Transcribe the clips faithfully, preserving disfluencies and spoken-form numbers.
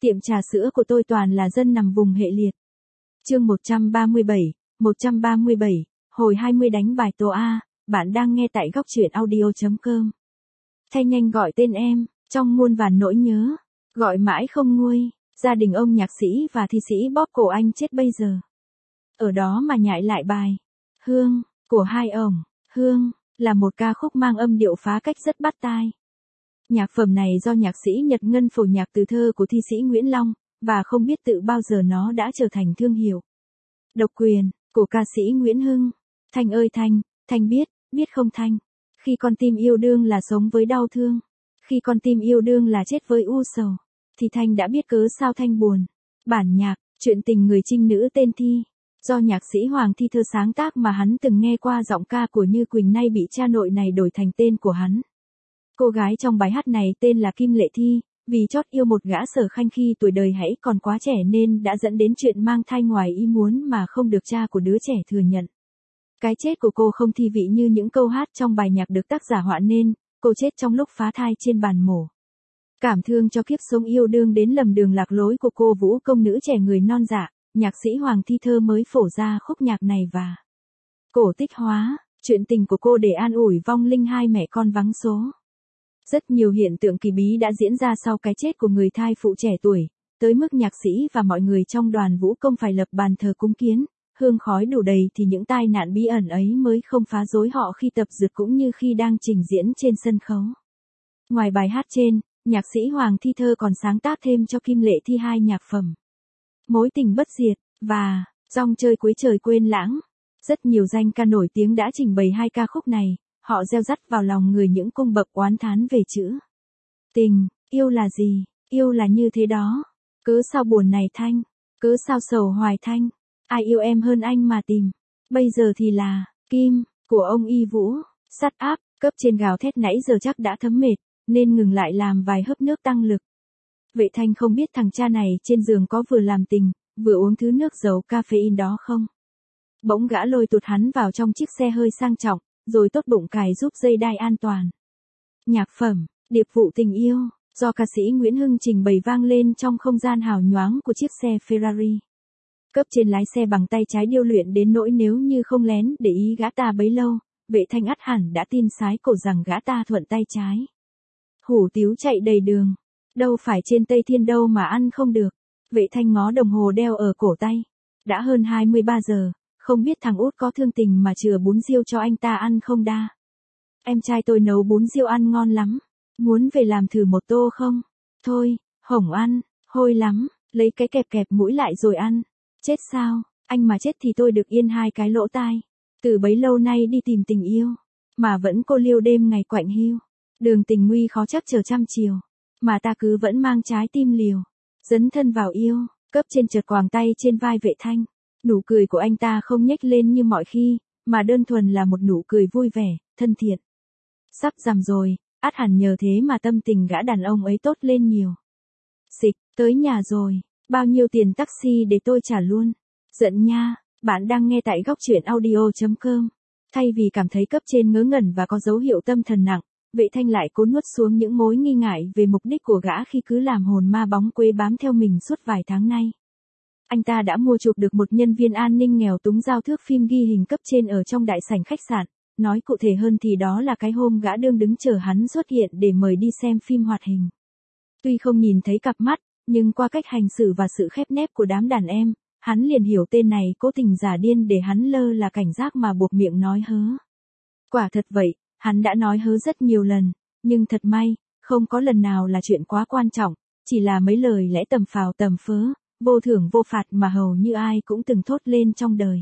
Tiệm trà sữa của tôi toàn là dân nằm vùng hệ liệt. Chương một trăm ba mươi bảy, một trăm ba mươi bảy, hồi hai mươi đánh bài tố A, bạn đang nghe tại góc truyện audio.com. Thay nhanh gọi tên em, trong muôn vàn nỗi nhớ, gọi mãi không nguôi, gia đình ông nhạc sĩ và thi sĩ bóp cổ anh chết bây giờ. Ở đó mà nhại lại bài Hương, của hai ổng. Hương, là một ca khúc mang âm điệu phá cách rất bắt tai. Nhạc phẩm này do nhạc sĩ Nhật Ngân phổ nhạc từ thơ của thi sĩ Nguyễn Long, và không biết tự bao giờ nó đã trở thành thương hiệu. Độc quyền, của ca sĩ Nguyễn Hưng. Thanh ơi Thanh, Thanh biết, biết không Thanh? Khi con tim yêu đương là sống với đau thương. Khi con tim yêu đương là chết với u sầu. Thì Thanh đã biết cớ sao Thanh buồn. Bản nhạc, chuyện tình người trinh nữ tên Thi. Do nhạc sĩ Hoàng Thi Thơ sáng tác mà hắn từng nghe qua giọng ca của Như Quỳnh nay bị cha nội này đổi thành tên của hắn. Cô gái trong bài hát này tên là Kim Lệ Thi, vì chót yêu một gã Sở Khanh khi tuổi đời hãy còn quá trẻ nên đã dẫn đến chuyện mang thai ngoài ý muốn mà không được cha của đứa trẻ thừa nhận. Cái chết của cô không thi vị như những câu hát trong bài nhạc được tác giả họa nên, cô chết trong lúc phá thai trên bàn mổ. Cảm thương cho kiếp sống yêu đương đến lầm đường lạc lối của cô vũ công nữ trẻ người non dạ, nhạc sĩ Hoàng Thi Thơ mới phổ ra khúc nhạc này và cổ tích hóa chuyện tình của cô để an ủi vong linh hai mẹ con vắng số. Rất nhiều hiện tượng kỳ bí đã diễn ra sau cái chết của người thai phụ trẻ tuổi, tới mức nhạc sĩ và mọi người trong đoàn vũ công phải lập bàn thờ cúng kiến, hương khói đủ đầy thì những tai nạn bí ẩn ấy mới không phá rối họ khi tập dượt cũng như khi đang trình diễn trên sân khấu. Ngoài bài hát trên, nhạc sĩ Hoàng Thi Thơ còn sáng tác thêm cho Kim Lệ Thi hai nhạc phẩm Mối tình bất diệt và Rong chơi cuối trời quên lãng. Rất nhiều danh ca nổi tiếng đã trình bày hai ca khúc này, họ gieo dắt vào lòng người những cung bậc oán thán về chữ tình. Yêu là gì? Yêu là như thế đó. Cớ sao buồn này Thanh? Cớ sao sầu hoài Thanh? Ai yêu em hơn anh mà tìm? Bây giờ thì là Kim, của ông Y Vũ. Sắt áp, cấp trên gào thét nãy giờ chắc đã thấm mệt, nên ngừng lại làm vài hớp nước tăng lực. Vệ Thanh không biết thằng cha này trên giường có vừa làm tình, vừa uống thứ nước giàu caffeine đó không? Bỗng gã lôi tụt hắn vào trong chiếc xe hơi sang trọng, rồi tốt bụng cài giúp dây đai an toàn. Nhạc phẩm, điệp vụ tình yêu, do ca sĩ Nguyễn Hưng trình bày vang lên trong không gian hào nhoáng của chiếc xe Ferrari. Cấp trên lái xe bằng tay trái điêu luyện đến nỗi nếu như không lén để ý gã ta bấy lâu, Vệ Thanh ắt hẳn đã tin sái cổ rằng gã ta thuận tay trái. Hủ tiếu chạy đầy đường, đâu phải trên Tây Thiên đâu mà ăn không được. Vệ Thanh ngó đồng hồ đeo ở cổ tay. Đã hơn hai mươi ba giờ, không biết thằng út có thương tình mà chừa bún riêu cho anh ta ăn không đa. Em trai tôi nấu bún riêu ăn ngon lắm. Muốn về làm thử một tô không? Thôi, hổng ăn, hôi lắm, lấy cái kẹp kẹp mũi lại rồi ăn. Chết sao, anh mà chết thì tôi được yên hai cái lỗ tai. Từ bấy lâu nay đi tìm tình yêu, mà vẫn cô liêu đêm ngày quạnh hiu. Đường tình nguy khó chắc chờ trăm chiều, mà ta cứ vẫn mang trái tim liều. Dấn thân vào yêu, cấp trên chợt quàng tay trên vai Vệ Thanh. Nụ cười của anh ta không nhếch lên như mọi khi, mà đơn thuần là một nụ cười vui vẻ, thân thiện. Sắp rằm rồi, ắt hẳn nhờ thế mà tâm tình gã đàn ông ấy tốt lên nhiều. Xịch, tới nhà rồi, bao nhiêu tiền taxi để tôi trả luôn. Giận nha, bạn đang nghe tại góc truyện audio.com. Thay vì cảm thấy cấp trên ngớ ngẩn và có dấu hiệu tâm thần nặng, Vệ Thanh lại cố nuốt xuống những mối nghi ngại về mục đích của gã khi cứ làm hồn ma bóng quế bám theo mình suốt vài tháng nay. Anh ta đã mua chuộc được một nhân viên an ninh nghèo túng giao thước phim ghi hình cấp trên ở trong đại sảnh khách sạn. Nói cụ thể hơn thì đó là cái hôm gã đương đứng chờ hắn xuất hiện để mời đi xem phim hoạt hình. Tuy không nhìn thấy cặp mắt, nhưng qua cách hành xử và sự khép nép của đám đàn em, hắn liền hiểu tên này cố tình giả điên để hắn lơ là cảnh giác mà buộc miệng nói hớ. Quả thật vậy, hắn đã nói hớ rất nhiều lần, nhưng thật may, không có lần nào là chuyện quá quan trọng, chỉ là mấy lời lẽ tầm phào tầm phớ, vô thưởng vô phạt mà hầu như ai cũng từng thốt lên trong đời.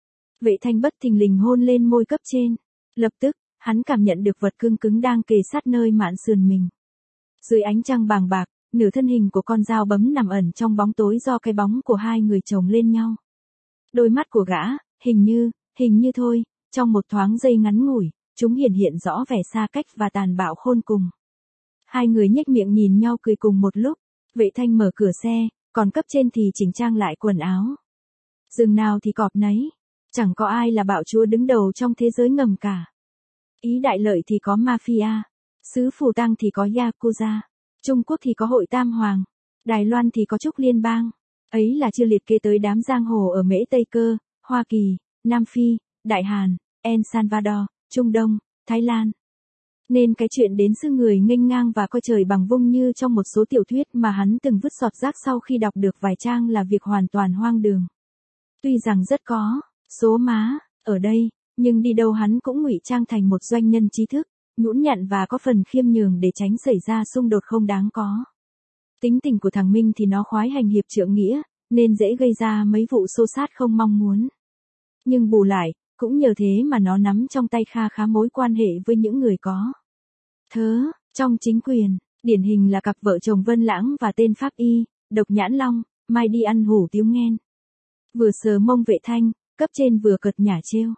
Vệ Thanh bất thình lình hôn lên môi cấp trên. Lập tức, hắn cảm nhận được vật cứng cứng đang kề sát nơi mạn sườn mình. Dưới ánh trăng bàng bạc, nửa thân hình của con dao bấm nằm ẩn trong bóng tối do cái bóng của hai người chồng lên nhau. Đôi mắt của gã, hình như, hình như thôi, trong một thoáng giây ngắn ngủi, chúng hiển hiện rõ vẻ xa cách và tàn bạo khôn cùng. Hai người nhếch miệng nhìn nhau cười cùng một lúc. Vệ Thanh mở cửa xe, còn cấp trên thì chỉnh trang lại quần áo. Rừng nào thì cọp nấy. Chẳng có ai là bạo chúa đứng đầu trong thế giới ngầm cả. Ý đại lợi thì có mafia, xứ Phù Tang thì có Yakuza, Trung Quốc thì có hội Tam Hoàng, Đài Loan thì có Trúc Liên bang. Ấy là chưa liệt kê tới đám giang hồ ở Mễ Tây Cơ, Hoa Kỳ, Nam Phi, Đại Hàn, El Salvador, Trung Đông, Thái Lan. Nên cái chuyện đến xứ người nghênh ngang và coi trời bằng vung như trong một số tiểu thuyết mà hắn từng vứt giọt rác sau khi đọc được vài trang là việc hoàn toàn hoang đường. Tuy rằng rất có số má ở đây, nhưng đi đâu hắn cũng ngụy trang thành một doanh nhân trí thức, nhũn nhặn và có phần khiêm nhường để tránh xảy ra xung đột không đáng có. Tính tình của thằng Minh thì nó khoái hành hiệp trượng nghĩa, nên dễ gây ra mấy vụ xô xát không mong muốn. Nhưng bù lại, cũng nhờ thế mà nó nắm trong tay kha khá mối quan hệ với những người có thớ trong chính quyền, điển hình là cặp vợ chồng Vân Lãng và tên Pháp Y, Độc Nhãn Long, mai đi ăn hủ tiếu nghen. Vừa sờ mông Vệ Thanh, cấp trên vừa cợt nhả trêu.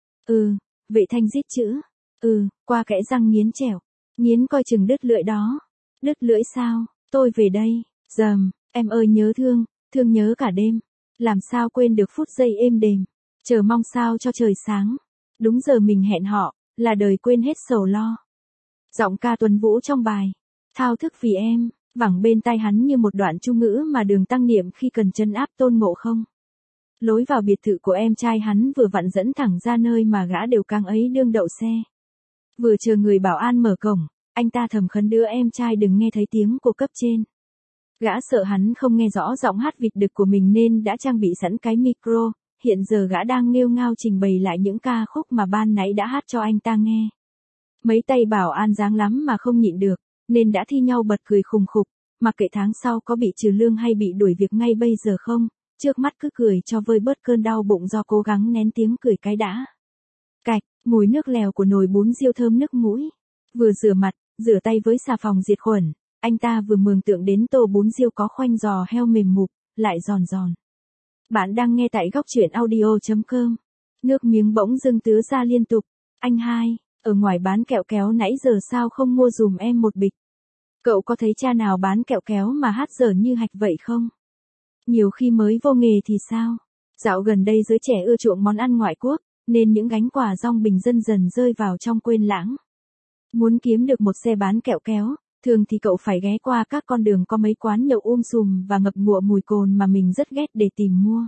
Ừ, Vệ Thanh rít chữ. Ừ, qua kẽ răng nghiến trẻo. Nghiến coi chừng đứt lưỡi đó. Đứt lưỡi sao, tôi về đây. Dầm, em ơi nhớ thương, thương nhớ cả đêm. Làm sao quên được phút giây êm đềm. Chờ mong sao cho trời sáng. Đúng giờ mình hẹn họ, là đời quên hết sầu lo. Giọng ca Tuấn Vũ trong bài Thao thức vì em, vẳng bên tai hắn như một đoạn chu ngữ mà Đường Tăng niệm khi cần trấn áp Tôn Ngộ Không. Lối vào biệt thự của em trai hắn vừa vặn dẫn thẳng ra nơi mà gã đều căng ấy đương đậu xe. Vừa chờ người bảo an mở cổng, anh ta thầm khấn đứa em trai đừng nghe thấy tiếng của cấp trên. Gã sợ hắn không nghe rõ giọng hát vịt đực của mình nên đã trang bị sẵn cái micro, hiện giờ gã đang nghêu ngao trình bày lại những ca khúc mà ban nãy đã hát cho anh ta nghe. Mấy tay bảo an dáng lắm mà không nhịn được, nên đã thi nhau bật cười khùng khục, mặc kệ tháng sau có bị trừ lương hay bị đuổi việc ngay bây giờ không, trước mắt cứ cười cho vơi bớt cơn đau bụng do cố gắng nén tiếng cười cái đã. Cạch, mùi nước lèo của nồi bún riêu thơm nức mũi. Vừa rửa mặt, rửa tay với xà phòng diệt khuẩn, anh ta vừa mường tượng đến tô bún riêu có khoanh giò heo mềm mụp, lại giòn giòn. Bạn đang nghe tại góc truyện audio chấm com. Nước miếng bỗng dưng tứa ra liên tục. Anh hai, ở ngoài bán kẹo kéo nãy giờ sao không mua dùm em một bịch? Cậu có thấy cha nào bán kẹo kéo mà hát dở như hạch vậy không? Nhiều khi mới vô nghề thì sao? Dạo gần đây giới trẻ ưa chuộng món ăn ngoại quốc, nên những gánh quà rong bình dân dần rơi vào trong quên lãng. Muốn kiếm được một xe bán kẹo kéo, thường thì cậu phải ghé qua các con đường có mấy quán nhậu um sùm và ngập ngụa mùi cồn mà mình rất ghét để tìm mua.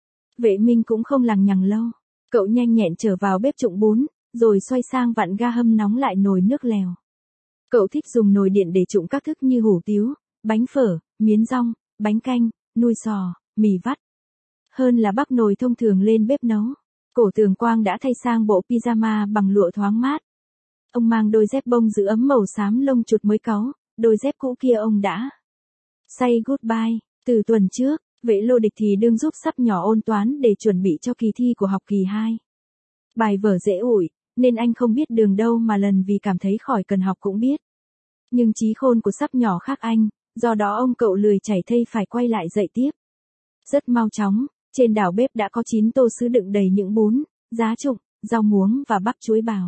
Vệ Minh cũng không lằng nhằng lâu, cậu nhanh nhẹn trở vào bếp trụng bún, rồi xoay sang vặn ga hâm nóng lại nồi nước lèo. Cậu thích dùng nồi điện để trụng các thức như hủ tiếu, bánh phở, miến rong, bánh canh, nui sò, mì vắt. Hơn là bắc nồi thông thường lên bếp nấu. Cổ Tường Quang đã thay sang bộ pyjama bằng lụa thoáng mát. Ông mang đôi dép bông giữ ấm màu xám lông chuột mới cáu, đôi dép cũ kia ông đã say goodbye. Từ tuần trước, Vệ Lô Địch thì đương giúp sắp nhỏ ôn toán để chuẩn bị cho kỳ thi của học kỳ hai. Bài vở dễ ủi, nên anh không biết đường đâu mà lần vì cảm thấy khỏi cần học cũng biết. Nhưng trí khôn của sắp nhỏ khác anh, do đó ông cậu lười chảy thây phải quay lại dạy tiếp. Rất mau chóng, trên đảo bếp đã có chín tô sứ đựng đầy những bún, giá trụng, rau muống và bắp chuối bào.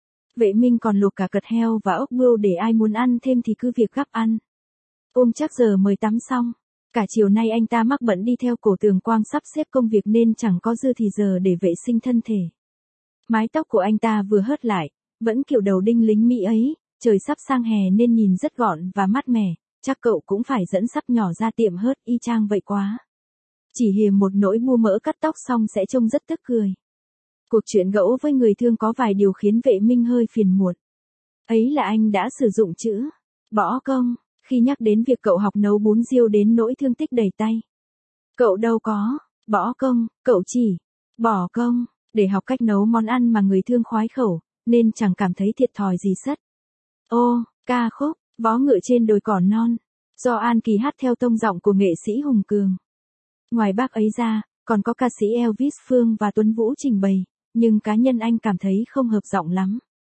Vệ Minh còn luộc cả cật heo và ốc bươu để ai muốn ăn thêm thì cứ việc gắp ăn. Ôm chắc giờ mới tắm xong. Cả chiều nay anh ta mắc bận đi theo Cổ Tường Quang sắp xếp công việc nên chẳng có dư thì giờ để vệ sinh thân thể. Mái tóc của anh ta vừa hớt lại, vẫn kiểu đầu đinh lính Mỹ ấy, trời sắp sang hè nên nhìn rất gọn và mát mẻ, chắc cậu cũng phải dẫn sắp nhỏ ra tiệm hớt y chang vậy quá. Chỉ hiềm một nỗi bu mỡ cắt tóc xong sẽ trông rất tức cười. Cuộc chuyện gẫu với người thương có vài điều khiến Vệ Minh hơi phiền muộn. Ấy là anh đã sử dụng chữ bỏ công khi nhắc đến việc cậu học nấu bún riêu đến nỗi thương tích đầy tay. Cậu đâu có bỏ công, cậu chỉ bỏ công để học cách nấu món ăn mà người thương khoái khẩu, nên chẳng cảm thấy thiệt thòi gì sất. Ô, ca khúc Vó ngựa trên đồi cỏ non, do An Kỳ hát theo tông giọng của nghệ sĩ Hùng Cường. Ngoài bác ấy ra, còn có ca sĩ Elvis Phương và Tuấn Vũ trình bày, nhưng cá nhân anh cảm thấy không hợp giọng lắm.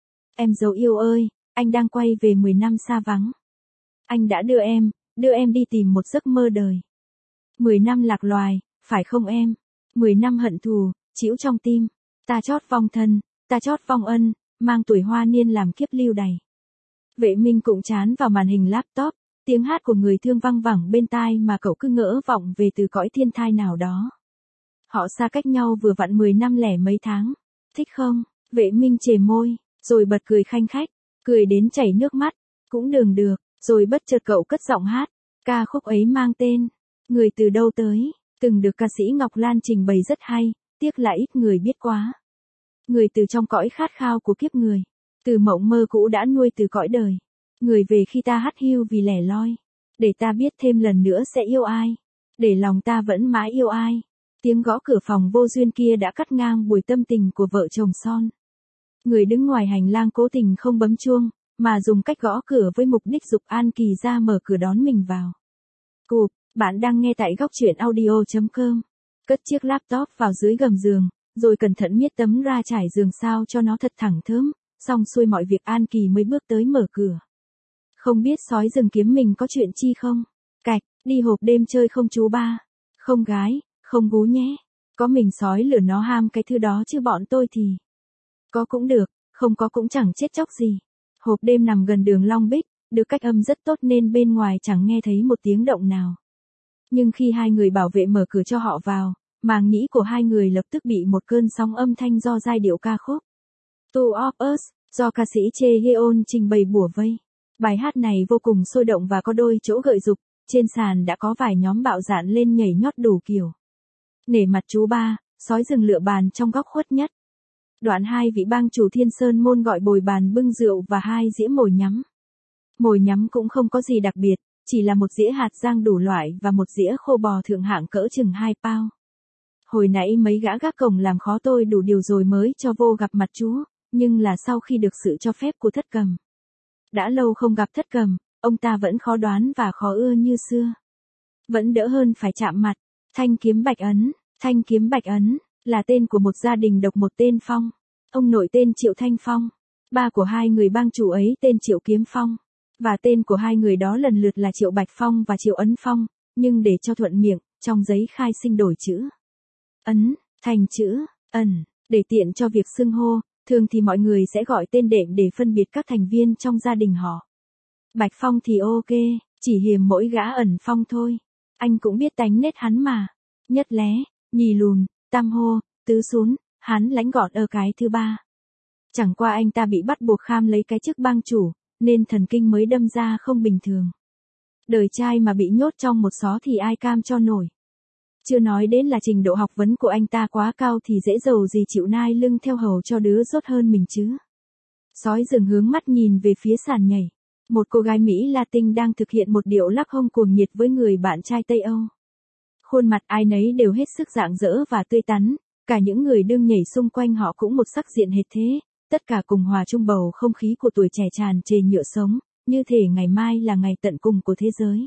Em dấu yêu ơi, anh đang quay về mười năm xa vắng. Anh đã đưa em, đưa em đi tìm một giấc mơ đời. mười năm lạc loài, phải không em? mười năm hận thù, chĩu trong tim. Ta chót vong thân, ta chót vong ân, mang tuổi hoa niên làm kiếp lưu đày. Vệ Minh cũng chán vào màn hình laptop, tiếng hát của người thương văng vẳng bên tai mà cậu cứ ngỡ vọng về từ cõi thiên thai nào đó. Họ xa cách nhau vừa vặn mười năm lẻ mấy tháng. Thích không? Vệ Minh chề môi, rồi bật cười khanh khách, cười đến chảy nước mắt. Cũng đường được, rồi bất chợt cậu cất giọng hát. Ca khúc ấy mang tên Người từ đâu tới, từng được ca sĩ Ngọc Lan trình bày rất hay, tiếc là ít người biết quá. Người từ trong cõi khát khao của kiếp người, từ mộng mơ cũ đã nuôi từ cõi đời. Người về khi ta hắt hiu vì lẻ loi, để ta biết thêm lần nữa sẽ yêu ai, để lòng ta vẫn mãi yêu ai. Tiếng gõ cửa phòng vô duyên kia đã cắt ngang buổi tâm tình của vợ chồng son. Người đứng ngoài hành lang cố tình không bấm chuông, mà dùng cách gõ cửa với mục đích giục An Kỳ ra mở cửa đón mình vào. Cụp, bạn đang nghe tại góc truyện audio chấm com. Cất chiếc laptop vào dưới gầm giường, rồi cẩn thận miết tấm ra trải giường sao cho nó thật thẳng thớm, xong xuôi mọi việc An Kỳ mới bước tới mở cửa. Không biết sói rừng kiếm mình có chuyện chi không? Cạch, đi hộp đêm chơi không chú ba? Không gái, không gú nhé. Có mình sói lửa nó ham cái thứ đó chứ bọn tôi thì. Có cũng được, không có cũng chẳng chết chóc gì. Hộp đêm nằm gần đường Long Bích, được cách âm rất tốt nên bên ngoài chẳng nghe thấy một tiếng động nào. Nhưng khi hai người bảo vệ mở cửa cho họ vào, màng nhĩ của hai người lập tức bị một cơn sóng âm thanh do giai điệu ca khúc Two of Us, do ca sĩ Che Yeon trình bày bủa vây. Bài hát này vô cùng sôi động và có đôi chỗ gợi dục, trên sàn đã có vài nhóm bạo dạn lên nhảy nhót đủ kiểu. Nể mặt chú ba, sói rừng lựa bàn trong góc khuất nhất. Đoạn hai vị bang chủ Thiên Sơn Môn gọi bồi bàn bưng rượu và hai dĩa mồi nhắm. Mồi nhắm cũng không có gì đặc biệt, chỉ là một dĩa hạt rang đủ loại và một dĩa khô bò thượng hạng cỡ chừng hai pao. Hồi nãy mấy gã gác cổng làm khó tôi đủ điều rồi mới cho vô gặp mặt chú, nhưng là sau khi được sự cho phép của Thất Cầm. Đã lâu không gặp Thất Cầm, ông ta vẫn khó đoán và khó ưa như xưa. Vẫn đỡ hơn phải chạm mặt. Thanh kiếm Bạch Ấn, Thanh kiếm Bạch Ấn, là tên của một gia đình độc một tên Phong. Ông nội tên Triệu Thanh Phong. Ba của hai người bang chủ ấy tên Triệu Kiếm Phong. Và tên của hai người đó lần lượt là Triệu Bạch Phong và Triệu Ấn Phong, nhưng để cho thuận miệng, trong giấy khai sinh đổi chữ Ấn, thành chữ Ẩn, để tiện cho việc xưng hô, thường thì mọi người sẽ gọi tên đệm để phân biệt các thành viên trong gia đình họ. Bạch Phong thì ok, chỉ hiềm mỗi gã Ẩn Phong thôi. Anh cũng biết tánh nết hắn mà. Nhất lé, nhì lùn, tam hô, tứ sún, hắn lánh gọn ở cái thứ ba. Chẳng qua anh ta bị bắt buộc kham lấy cái chức bang chủ, nên thần kinh mới đâm ra không bình thường. Đời trai mà bị nhốt trong một xó thì ai cam cho nổi. Chưa nói đến là trình độ học vấn của anh ta quá cao thì dễ dầu gì chịu nai lưng theo hầu cho đứa dốt hơn mình chứ. Sói rừng hướng mắt nhìn về phía sàn nhảy. Một cô gái Mỹ Latin đang thực hiện một điệu lắc hông cuồng nhiệt với người bạn trai Tây Âu. Khuôn mặt ai nấy đều hết sức rạng rỡ và tươi tắn, cả những người đương nhảy xung quanh họ cũng một sắc diện hệt thế, tất cả cùng hòa chung bầu không khí của tuổi trẻ tràn trề nhựa sống, như thể ngày mai là ngày tận cùng của thế giới.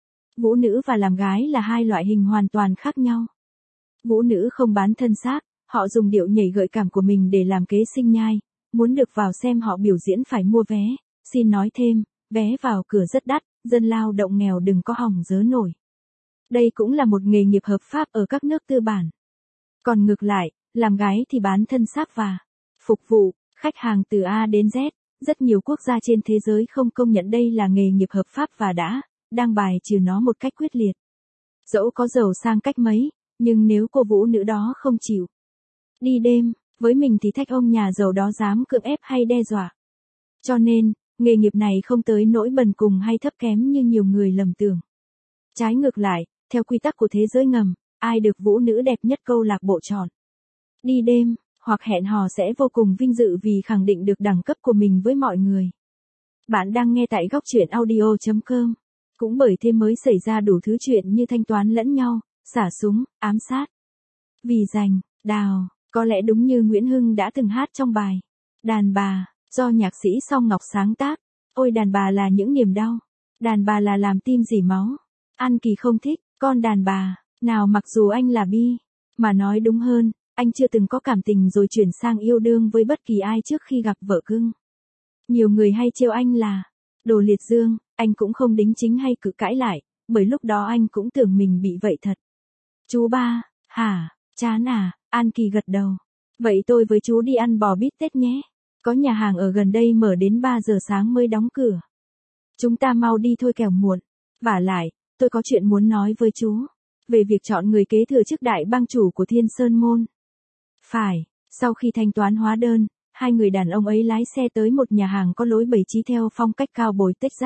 Vũ nữ và làm gái là hai loại hình hoàn toàn khác nhau. Vũ nữ không bán thân xác, họ dùng điệu nhảy gợi cảm của mình để làm kế sinh nhai, muốn được vào xem họ biểu diễn phải mua vé. Xin nói thêm, vé vào cửa rất đắt, dân lao động nghèo đừng có hỏng dớ nổi. Đây cũng là một nghề nghiệp hợp pháp ở các nước tư bản. Còn ngược lại, làm gái thì bán thân xác và phục vụ khách hàng từ A đến Z. Rất nhiều quốc gia trên thế giới không công nhận đây là nghề nghiệp hợp pháp và đã, đang bài trừ nó một cách quyết liệt. Dẫu có giàu sang cách mấy, nhưng nếu cô vũ nữ đó không chịu đi đêm với mình thì thách ông nhà giàu đó dám cưỡng ép hay đe dọa. Cho nên, nghề nghiệp này không tới nỗi bần cùng hay thấp kém như nhiều người lầm tưởng. Trái ngược lại, theo quy tắc của thế giới ngầm, ai được vũ nữ đẹp nhất câu lạc bộ chọn đi đêm, hoặc hẹn hò sẽ vô cùng vinh dự vì khẳng định được đẳng cấp của mình với mọi người. Bạn đang nghe tại góc truyện audio chấm com. Cũng bởi thế mới xảy ra đủ thứ chuyện như thanh toán lẫn nhau, xả súng, ám sát. Vì giành, đào, có lẽ đúng như Nguyễn Hưng đã từng hát trong bài Đàn bà, do nhạc sĩ Song Ngọc sáng tác. Ôi đàn bà là những niềm đau, đàn bà là làm tim rỉ máu. An Kỳ không thích con đàn bà nào mặc dù anh là bi, mà nói đúng hơn, anh chưa từng có cảm tình rồi chuyển sang yêu đương với bất kỳ ai trước khi gặp vợ cưng. Nhiều người hay trêu anh là đồ liệt dương, anh cũng không đính chính hay cự cãi lại, bởi lúc đó anh cũng tưởng mình bị vậy thật. Chú ba, hả, chán à, An Kỳ gật đầu. Vậy tôi với chú đi ăn bò bít tết nhé. Có nhà hàng ở gần đây mở đến ba giờ sáng mới đóng cửa. Chúng ta mau đi thôi kẻo muộn. Vả lại, tôi có chuyện muốn nói với chú. Về việc chọn người kế thừa chức đại bang chủ của Thiên Sơn Môn. Phải, sau khi thanh toán hóa đơn, hai người đàn ông ấy lái xe tới một nhà hàng có lối bày trí theo phong cách cao bồi Texas,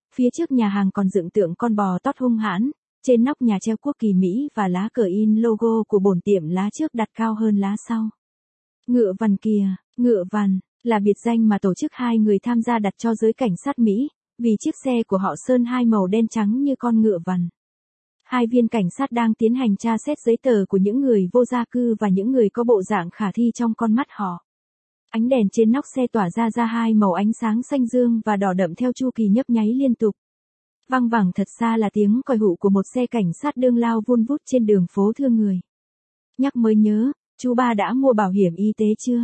phía trước nhà hàng còn dựng tượng con bò tót hung hãn, trên nóc nhà treo quốc kỳ Mỹ và lá cờ in logo của bổn tiệm lá trước đặt cao hơn lá sau. Ngựa vằn kìa, ngựa vằn, là biệt danh mà tổ chức hai người tham gia đặt cho giới cảnh sát Mỹ, vì chiếc xe của họ sơn hai màu đen trắng như con ngựa vằn. Hai viên cảnh sát đang tiến hành tra xét giấy tờ của những người vô gia cư và những người có bộ dạng khả thi trong con mắt họ. Ánh đèn trên nóc xe tỏa ra ra hai màu ánh sáng xanh dương và đỏ đậm theo chu kỳ nhấp nháy liên tục. Văng vẳng thật xa là tiếng còi hụ của một xe cảnh sát đương lao vun vút trên đường phố thương người. Nhắc mới nhớ, chú ba đã mua bảo hiểm y tế chưa?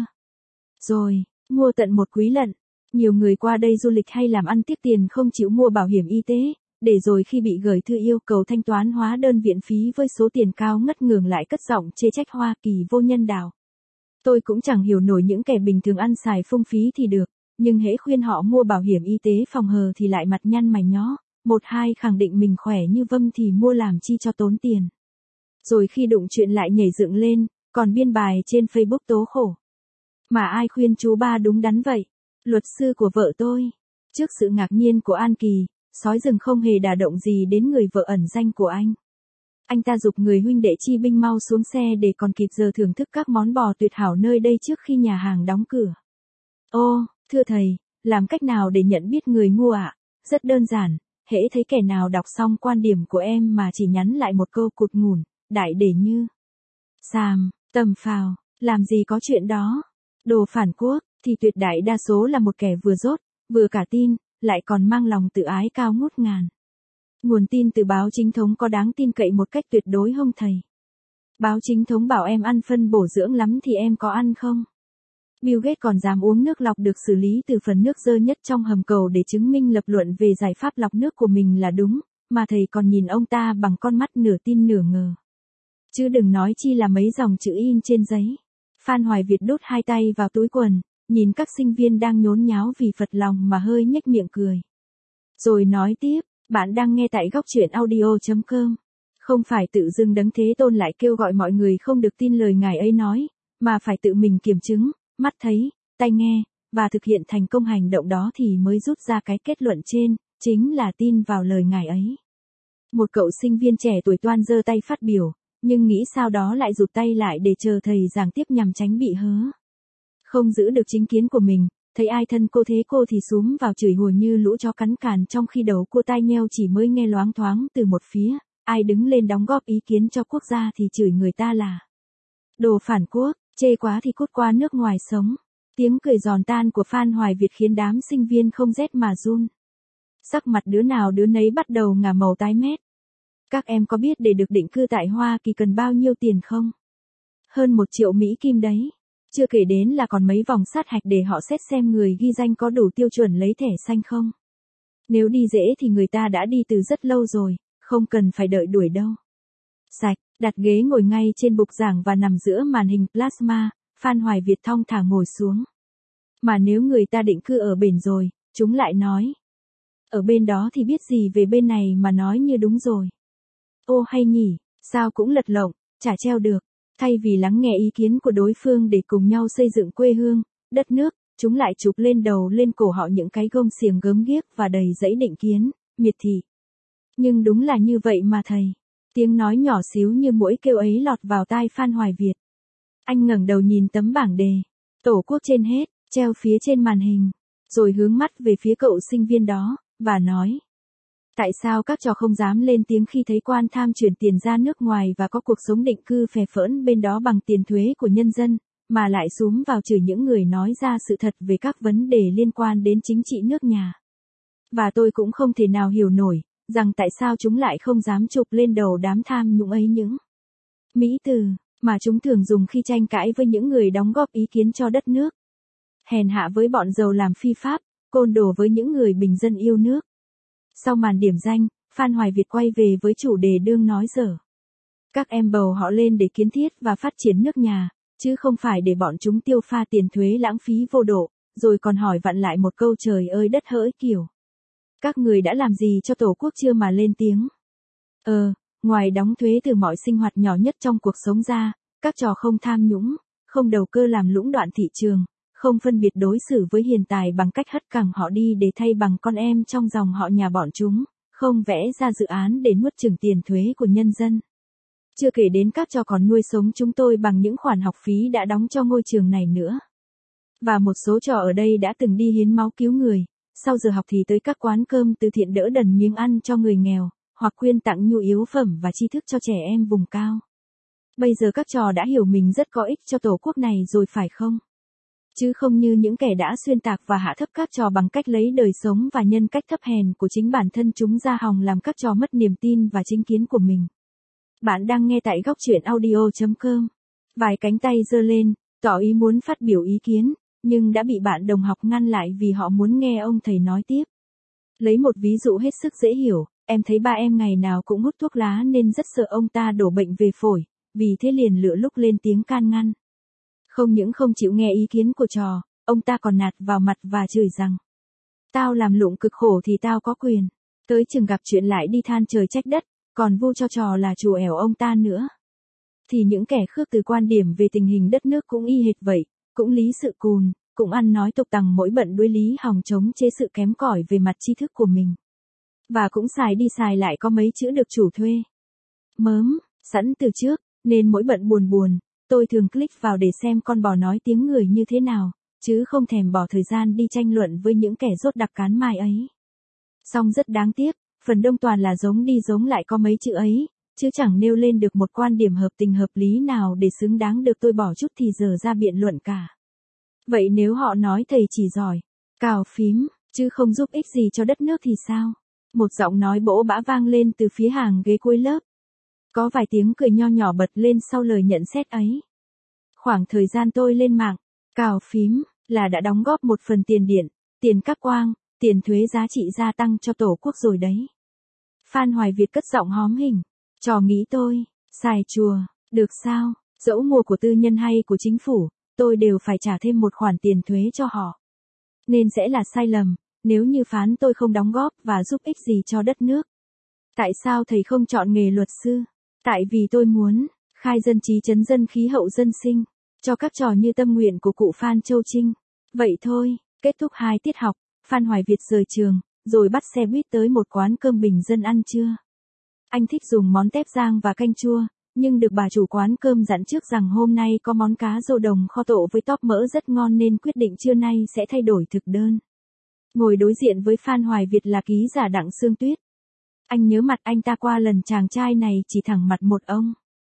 Rồi, mua tận một quý lận. Nhiều người qua đây du lịch hay làm ăn tiếc tiền không chịu mua bảo hiểm y tế, để rồi khi bị gửi thư yêu cầu thanh toán hóa đơn viện phí với số tiền cao ngất ngường lại cất giọng chê trách Hoa Kỳ vô nhân đạo. Tôi cũng chẳng hiểu nổi những kẻ bình thường ăn xài phung phí thì được, nhưng hễ khuyên họ mua bảo hiểm y tế phòng hờ thì lại mặt nhăn mày nhó, một hai khẳng định mình khỏe như vâm thì mua làm chi cho tốn tiền. Rồi khi đụng chuyện lại nhảy dựng lên, còn biên bài trên Facebook tố khổ. Mà ai khuyên chú ba đúng đắn vậy? Luật sư của vợ tôi. Trước sự ngạc nhiên của An Kỳ, sói rừng không hề đả động gì đến người vợ ẩn danh của anh. Anh ta giục người huynh đệ chi binh mau xuống xe để còn kịp giờ thưởng thức các món bò tuyệt hảo nơi đây trước khi nhà hàng đóng cửa. Ô, thưa thầy, làm cách nào để nhận biết người ngu ạ? À? Rất đơn giản, hễ thấy kẻ nào đọc xong quan điểm của em mà chỉ nhắn lại một câu cụt ngủn, đại để như xàm, tầm phào, làm gì có chuyện đó. Đồ phản quốc, thì tuyệt đại đa số là một kẻ vừa dốt, vừa cả tin, lại còn mang lòng tự ái cao ngút ngàn. Nguồn tin từ báo chính thống có đáng tin cậy một cách tuyệt đối không thầy? Báo chính thống bảo em ăn phân bổ dưỡng lắm thì em có ăn không? Bill Gates còn dám uống nước lọc được xử lý từ phần nước dơ nhất trong hầm cầu để chứng minh lập luận về giải pháp lọc nước của mình là đúng, mà thầy còn nhìn ông ta bằng con mắt nửa tin nửa ngờ. Chứ đừng nói chi là mấy dòng chữ in trên giấy. Phan Hoài Việt đút hai tay vào túi quần, nhìn các sinh viên đang nhốn nháo vì phật lòng mà hơi nhếch miệng cười. Rồi nói tiếp, bạn đang nghe tại góc truyện audio chấm com. Không phải tự dưng Đấng Thế Tôn lại kêu gọi mọi người không được tin lời Ngài ấy nói, mà phải tự mình kiểm chứng, mắt thấy, tai nghe, và thực hiện thành công hành động đó thì mới rút ra cái kết luận trên, chính là tin vào lời Ngài ấy. Một cậu sinh viên trẻ tuổi toan giơ tay phát biểu, nhưng nghĩ sao đó lại rụt tay lại để chờ thầy giảng tiếp nhằm tránh bị hớ. Không giữ được chính kiến của mình, thấy ai thân cô thế cô thì xúm vào chửi hùa như lũ chó cắn càn, trong khi đầu cô tai nheo chỉ mới nghe loáng thoáng từ một phía, ai đứng lên đóng góp ý kiến cho quốc gia thì chửi người ta là đồ phản quốc, chê quá thì cút qua nước ngoài sống. Tiếng cười giòn tan của Phan Hoài Việt khiến đám sinh viên không rét mà run. Sắc mặt đứa nào đứa nấy bắt đầu ngả màu tái mét. Các em có biết để được định cư tại Hoa Kỳ cần bao nhiêu tiền không? Hơn một triệu Mỹ Kim đấy. Chưa kể đến là còn mấy vòng sát hạch để họ xét xem người ghi danh có đủ tiêu chuẩn lấy thẻ xanh không. Nếu đi dễ thì người ta đã đi từ rất lâu rồi, không cần phải đợi đuổi đâu. Sạch, đặt ghế ngồi ngay trên bục giảng và nằm giữa màn hình plasma, Phan Hoài Việt thong thả ngồi xuống. Mà nếu người ta định cư ở bển rồi, chúng lại nói. Ở bên đó thì biết gì về bên này mà nói như đúng rồi. Ô hay nhỉ, sao cũng lật lọng, chả treo được. Thay vì lắng nghe ý kiến của đối phương để cùng nhau xây dựng quê hương, đất nước, chúng lại chụp lên đầu lên cổ họ những cái gông xiềng gớm ghiếc và đầy dẫy định kiến, miệt thị. Nhưng đúng là như vậy mà thầy. Tiếng nói nhỏ xíu như muỗi kêu ấy lọt vào tai Phan Hoài Việt. Anh ngẩng đầu nhìn tấm bảng đề, Tổ quốc trên hết, treo phía trên màn hình, rồi hướng mắt về phía cậu sinh viên đó, và nói. Tại sao các trò không dám lên tiếng khi thấy quan tham chuyển tiền ra nước ngoài và có cuộc sống định cư phè phỡn bên đó bằng tiền thuế của nhân dân, mà lại xúm vào chửi những người nói ra sự thật về các vấn đề liên quan đến chính trị nước nhà. Và tôi cũng không thể nào hiểu nổi, rằng tại sao chúng lại không dám chụp lên đầu đám tham nhũng ấy những mỹ từ, mà chúng thường dùng khi tranh cãi với những người đóng góp ý kiến cho đất nước. Hèn hạ với bọn giàu làm phi pháp, côn đồ với những người bình dân yêu nước. Sau màn điểm danh, Phan Hoài Việt quay về với chủ đề đương nói dở. Các em bầu họ lên để kiến thiết và phát triển nước nhà, chứ không phải để bọn chúng tiêu pha tiền thuế lãng phí vô độ, rồi còn hỏi vặn lại một câu trời ơi đất hỡi kiểu. Các người đã làm gì cho Tổ quốc chưa mà lên tiếng? Ờ, ngoài đóng thuế từ mọi sinh hoạt nhỏ nhất trong cuộc sống ra, các trò không tham nhũng, không đầu cơ làm lũng đoạn thị trường, không phân biệt đối xử với hiền tài bằng cách hất cẳng họ đi để thay bằng con em trong dòng họ nhà bọn chúng, không vẽ ra dự án để nuốt chửng tiền thuế của nhân dân. Chưa kể đến các trò còn nuôi sống chúng tôi bằng những khoản học phí đã đóng cho ngôi trường này nữa. Và một số trò ở đây đã từng đi hiến máu cứu người, sau giờ học thì tới các quán cơm từ thiện đỡ đần miếng ăn cho người nghèo, hoặc quyên tặng nhu yếu phẩm và tri thức cho trẻ em vùng cao. Bây giờ các trò đã hiểu mình rất có ích cho tổ quốc này rồi phải không? Chứ không như những kẻ đã xuyên tạc và hạ thấp các trò bằng cách lấy đời sống và nhân cách thấp hèn của chính bản thân chúng ra hòng làm các trò mất niềm tin và chính kiến của mình. Bạn đang nghe tại góc truyện audio chấm com. Vài cánh tay giơ lên, tỏ ý muốn phát biểu ý kiến, nhưng đã bị bạn đồng học ngăn lại vì họ muốn nghe ông thầy nói tiếp. Lấy một ví dụ hết sức dễ hiểu, em thấy ba em ngày nào cũng hút thuốc lá nên rất sợ ông ta đổ bệnh về phổi, vì thế liền lựa lúc lên tiếng can ngăn. Không những không chịu nghe ý kiến của trò, ông ta còn nạt vào mặt và chửi rằng: tao làm lụng cực khổ thì tao có quyền. Tới chừng gặp chuyện lại đi than trời trách đất, còn vu cho trò là trù ẻo ông ta nữa. Thì những kẻ khước từ quan điểm về tình hình đất nước cũng y hệt vậy, cũng lý sự cùn, cũng ăn nói tục tằng mỗi bận đuối lý hòng chống chế sự kém cỏi về mặt tri thức của mình. Và cũng xài đi xài lại có mấy chữ được chủ thuê mớm, sẵn từ trước, nên mỗi bận buồn buồn, tôi thường click vào để xem con bò nói tiếng người như thế nào, chứ không thèm bỏ thời gian đi tranh luận với những kẻ rốt đặc cán mai ấy. Song rất đáng tiếc, phần đông toàn là giống đi giống lại có mấy chữ ấy, chứ chẳng nêu lên được một quan điểm hợp tình hợp lý nào để xứng đáng được tôi bỏ chút thì giờ ra biện luận cả. Vậy nếu họ nói thầy chỉ giỏi, cào phím, chứ không giúp ích gì cho đất nước thì sao? Một giọng nói bỗ bã vang lên từ phía hàng ghế cuối lớp. Có vài tiếng cười nho nhỏ bật lên sau lời nhận xét ấy. Khoảng thời gian tôi lên mạng, cào phím, là đã đóng góp một phần tiền điện, tiền cáp quang, tiền thuế giá trị gia tăng cho tổ quốc rồi đấy. Phan Hoài Việt cất giọng hóm hỉnh. Trò nghĩ tôi, xài chùa, được sao, dẫu mua của tư nhân hay của chính phủ, tôi đều phải trả thêm một khoản tiền thuế cho họ. Nên sẽ là sai lầm, nếu như phán tôi không đóng góp và giúp ích gì cho đất nước. Tại sao thầy không chọn nghề luật sư? Tại vì tôi muốn khai dân trí trấn dân khí hậu dân sinh, cho các trò như tâm nguyện của cụ Phan Châu Trinh. Vậy thôi, kết thúc hai tiết học, Phan Hoài Việt rời trường, rồi bắt xe buýt tới một quán cơm bình dân ăn trưa. Anh thích dùng món tép rang và canh chua, nhưng được bà chủ quán cơm dặn trước rằng hôm nay có món cá rô đồng kho tộ với tóp mỡ rất ngon nên quyết định trưa nay sẽ thay đổi thực đơn. Ngồi đối diện với Phan Hoài Việt là ký giả Đặng Sương Tuyết. Anh nhớ mặt anh ta qua lần chàng trai này chỉ thẳng mặt một ông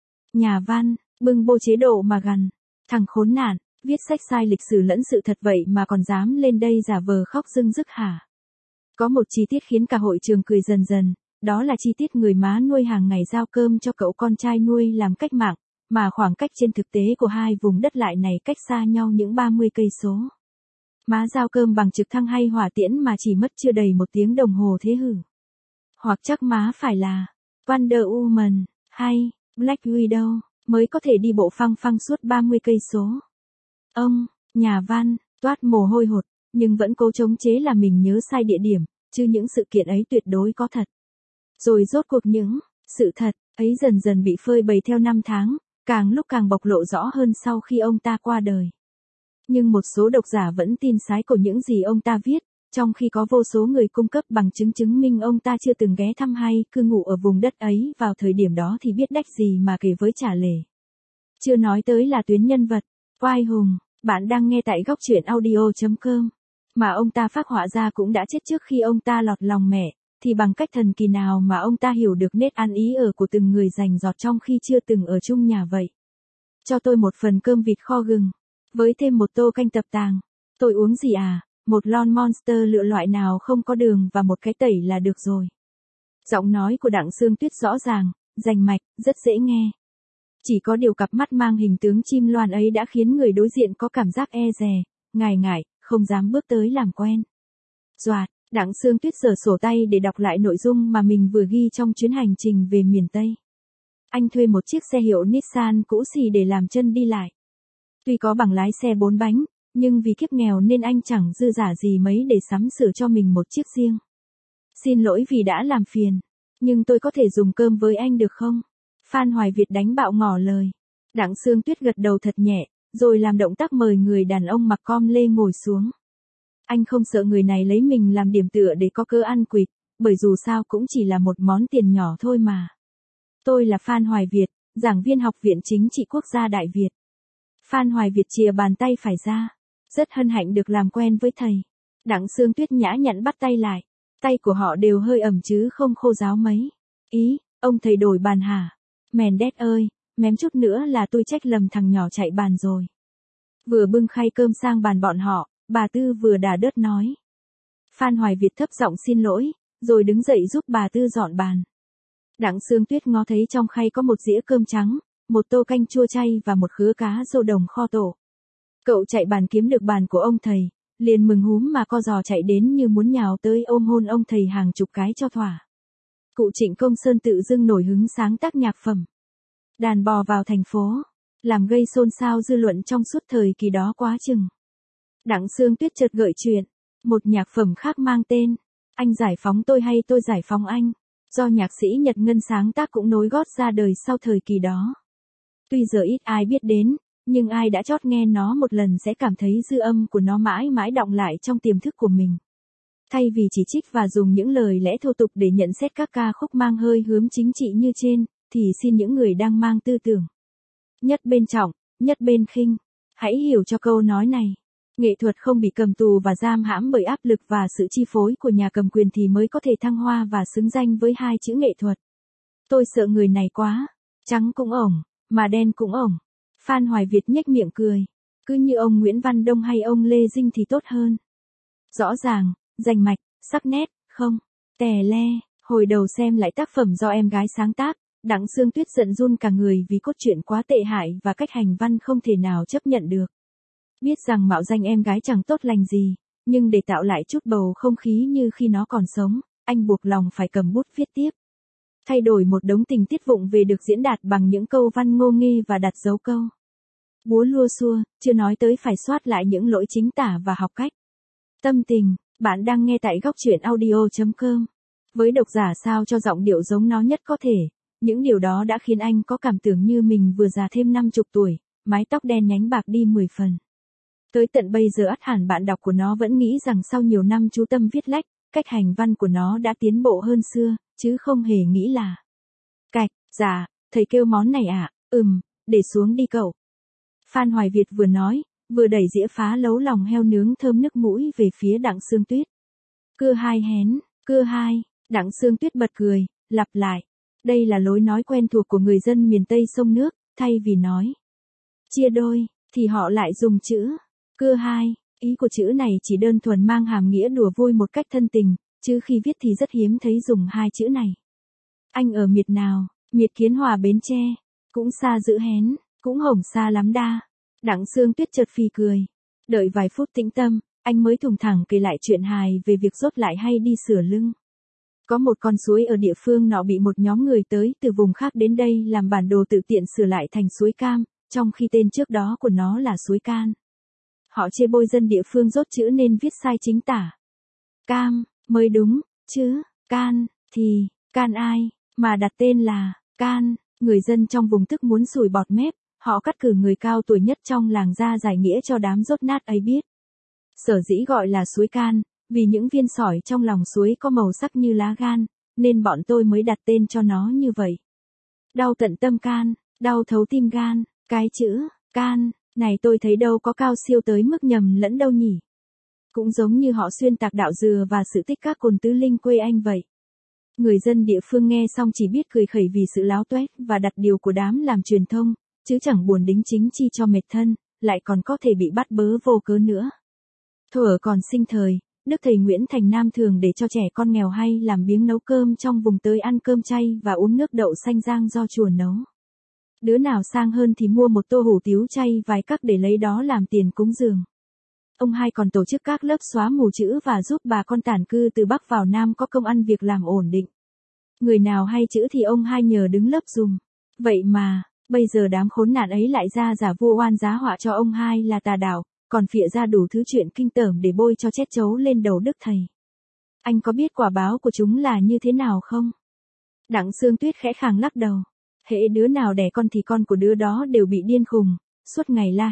nhà văn, bưng bô chế độ mà gằn. Thằng khốn nạn, viết sách sai lịch sử lẫn sự thật vậy mà còn dám lên đây giả vờ khóc rưng rức hả? Có một chi tiết khiến cả hội trường cười dần dần, đó là chi tiết người má nuôi hàng ngày giao cơm cho cậu con trai nuôi làm cách mạng, mà khoảng cách trên thực tế của hai vùng đất lại này cách xa nhau những ba mươi cây số. Má giao cơm bằng trực thăng hay hỏa tiễn mà chỉ mất chưa đầy một tiếng đồng hồ thế hử? Hoặc chắc má phải là Wonder Woman hay Black Widow mới có thể đi bộ phăng phăng suốt ba mươi cây số. Ông, nhà văn, toát mồ hôi hột, nhưng vẫn cố chống chế là mình nhớ sai địa điểm, chứ những sự kiện ấy tuyệt đối có thật. Rồi rốt cuộc những sự thật ấy dần dần bị phơi bày theo năm tháng, càng lúc càng bộc lộ rõ hơn sau khi ông ta qua đời. Nhưng một số độc giả vẫn tin sái của những gì ông ta viết, trong khi có vô số người cung cấp bằng chứng chứng minh ông ta chưa từng ghé thăm hay cư ngụ ở vùng đất ấy vào thời điểm đó thì biết đách gì mà kể với trả lề. Chưa nói tới là tuyến nhân vật, oai hùng, bạn đang nghe tại góc truyện audio chấm com, mà ông ta phác họa ra cũng đã chết trước khi ông ta lọt lòng mẹ, thì bằng cách thần kỳ nào mà ông ta hiểu được nét ăn ý ở của từng người rành rọt trong khi chưa từng ở chung nhà vậy. Cho tôi một phần cơm vịt kho gừng, với thêm một tô canh tập tàng. Tôi uống gì à? Một lon Monster lựa loại nào không có đường và một cái tẩy là được rồi. Giọng nói của Đặng Sương Tuyết rõ ràng, rành mạch, rất dễ nghe. Chỉ có điều cặp mắt mang hình tướng chim loan ấy đã khiến người đối diện có cảm giác e dè, ngại ngại, không dám bước tới làm quen. Doạt, Đặng Sương Tuyết giở sổ tay để đọc lại nội dung mà mình vừa ghi trong chuyến hành trình về miền Tây. Anh thuê một chiếc xe hiệu Nissan cũ xì để làm chân đi lại. Tuy có bằng lái xe bốn bánh, nhưng vì kiếp nghèo nên anh chẳng dư giả gì mấy để sắm sửa cho mình một chiếc riêng. Xin lỗi vì đã làm phiền, nhưng tôi có thể dùng cơm với anh được không? Phan Hoài Việt đánh bạo ngỏ lời. Đặng Sương Tuyết gật đầu thật nhẹ, rồi làm động tác mời người đàn ông mặc com lê ngồi xuống. Anh không sợ người này lấy mình làm điểm tựa để có cơ ăn quỵt, bởi dù sao cũng chỉ là một món tiền nhỏ thôi mà. Tôi là Phan Hoài Việt, giảng viên Học viện Chính trị Quốc gia Đại Việt. Phan Hoài Việt chìa bàn tay phải ra. Rất hân hạnh được làm quen với thầy. Đặng Sương Tuyết nhã nhặn bắt tay lại. Tay của họ đều hơi ẩm chứ không khô ráo mấy. Ý, ông thầy đổi bàn hả? Mèn đét ơi, mém chút nữa là tôi trách lầm thằng nhỏ chạy bàn rồi. Vừa bưng khay cơm sang bàn bọn họ, bà Tư vừa đà đớt nói. Phan Hoài Việt thấp giọng xin lỗi, rồi đứng dậy giúp bà Tư dọn bàn. Đặng Sương Tuyết ngó thấy trong khay có một dĩa cơm trắng, một tô canh chua chay và một khứa cá rô đồng kho tổ. Cậu chạy bàn kiếm được bàn của ông thầy, liền mừng húm mà co giò chạy đến như muốn nhào tới ôm hôn ông thầy hàng chục cái cho thỏa. Cụ Trịnh Công Sơn tự dưng nổi hứng sáng tác nhạc phẩm. Đàn bò vào thành phố, làm gây xôn xao dư luận trong suốt thời kỳ đó quá chừng. Đặng Sương Tuyết chợt gợi chuyện, một nhạc phẩm khác mang tên Anh giải phóng tôi hay tôi giải phóng anh, do nhạc sĩ Nhật Ngân sáng tác cũng nối gót ra đời sau thời kỳ đó. Tuy giờ ít ai biết đến, nhưng ai đã chót nghe nó một lần sẽ cảm thấy dư âm của nó mãi mãi đọng lại trong tiềm thức của mình. Thay vì chỉ trích và dùng những lời lẽ thô tục để nhận xét các ca khúc mang hơi hướng chính trị như trên, thì xin những người đang mang tư tưởng nhất bên trọng, nhất bên khinh, hãy hiểu cho câu nói này. Nghệ thuật không bị cầm tù và giam hãm bởi áp lực và sự chi phối của nhà cầm quyền thì mới có thể thăng hoa và xứng danh với hai chữ nghệ thuật. Tôi sợ người này quá, trắng cũng ổng, mà đen cũng ổng. Phan Hoài Việt nhếch miệng cười, cứ như ông Nguyễn Văn Đông hay ông Lê Dinh thì tốt hơn. Rõ ràng, rành mạch, sắc nét, không, tè le. Hồi đầu xem lại tác phẩm do em gái sáng tác, Đặng Sương Tuyết giận run cả người vì cốt truyện quá tệ hại và cách hành văn không thể nào chấp nhận được. Biết rằng mạo danh em gái chẳng tốt lành gì, nhưng để tạo lại chút bầu không khí như khi nó còn sống, anh buộc lòng phải cầm bút viết tiếp. Thay đổi một đống tình tiết vụng về được diễn đạt bằng những câu văn ngô nghê và đặt dấu câu búa lua xua, chưa nói tới phải soát lại những lỗi chính tả và học cách. Tâm tình, bạn đang nghe tại góc truyện audio chấm com. Với độc giả sao cho giọng điệu giống nó nhất có thể, những điều đó đã khiến anh có cảm tưởng như mình vừa già thêm năm chục tuổi, mái tóc đen nhánh bạc đi mười phần. Tới tận bây giờ ắt hẳn bạn đọc của nó vẫn nghĩ rằng sau nhiều năm chú tâm viết lách, cách hành văn của nó đã tiến bộ hơn xưa, chứ không hề nghĩ là cạch. Dạ, thầy kêu món này à? Ừm, để xuống đi cậu. Phan Hoài Việt vừa nói, vừa đẩy dĩa phá lấu lòng heo nướng thơm nức mũi về phía Đặng Sương Tuyết. Cưa hai hén, cưa hai. Đặng Sương Tuyết bật cười, lặp lại. Đây là lối nói quen thuộc của người dân miền Tây sông nước, thay vì nói chia đôi, thì họ lại dùng chữ cưa hai. Ý của chữ này chỉ đơn thuần mang hàm nghĩa đùa vui một cách thân tình, chứ khi viết thì rất hiếm thấy dùng hai chữ này. Anh ở miệt nào? Miệt Kiến Hòa Bến Tre. Cũng xa dữ hén, cũng hổng xa lắm đa. Đặng Sương Tuyết chợt phì cười. Đợi vài phút tĩnh tâm, anh mới thùng thẳng kể lại chuyện hài về việc rốt lại hay đi sửa lưng. Có một con suối ở địa phương nọ bị một nhóm người tới từ vùng khác đến đây làm bản đồ tự tiện sửa lại thành suối Cam, trong khi tên trước đó của nó là suối Can. Họ chê bôi dân địa phương rốt chữ nên viết sai chính tả. Cam, mới đúng, chứ, Can, thì, Can ai, mà đặt tên là, Can. Người dân trong vùng tức muốn sủi bọt mép, họ cắt cử người cao tuổi nhất trong làng ra giải nghĩa cho đám rốt nát ấy biết. Sở dĩ gọi là suối Can, vì những viên sỏi trong lòng suối có màu sắc như lá gan, nên bọn tôi mới đặt tên cho nó như vậy. Đau tận tâm can, đau thấu tim gan, cái chữ, can, này tôi thấy đâu có cao siêu tới mức nhầm lẫn đâu nhỉ. Cũng giống như họ xuyên tạc đạo dừa và sự tích các cồn tứ linh quê anh vậy. Người dân địa phương nghe xong chỉ biết cười khẩy vì sự láo toét và đặt điều của đám làm truyền thông, chứ chẳng buồn đính chính chi cho mệt thân, lại còn có thể bị bắt bớ vô cớ nữa. Thuở còn sinh thời, Đức thầy Nguyễn Thành Nam thường để cho trẻ con nghèo hay làm biếng nấu cơm trong vùng tới ăn cơm chay và uống nước đậu xanh rang do chùa nấu. Đứa nào sang hơn thì mua một tô hủ tiếu chay vài cắc để lấy đó làm tiền cúng dường. Ông hai còn tổ chức các lớp xóa mù chữ và giúp bà con tản cư từ Bắc vào Nam có công ăn việc làm ổn định. Người nào hay chữ thì ông hai nhờ đứng lớp dùm. Vậy mà, bây giờ đám khốn nạn ấy lại ra giả vua oan giá họa cho ông hai là tà đạo, còn phịa ra đủ thứ chuyện kinh tởm để bôi cho chét chấu lên đầu Đức thầy. Anh có biết quả báo của chúng là như thế nào không? Đặng Sương Tuyết khẽ khàng lắc đầu. Hễ đứa nào đẻ con thì con của đứa đó đều bị điên khùng, suốt ngày la hét,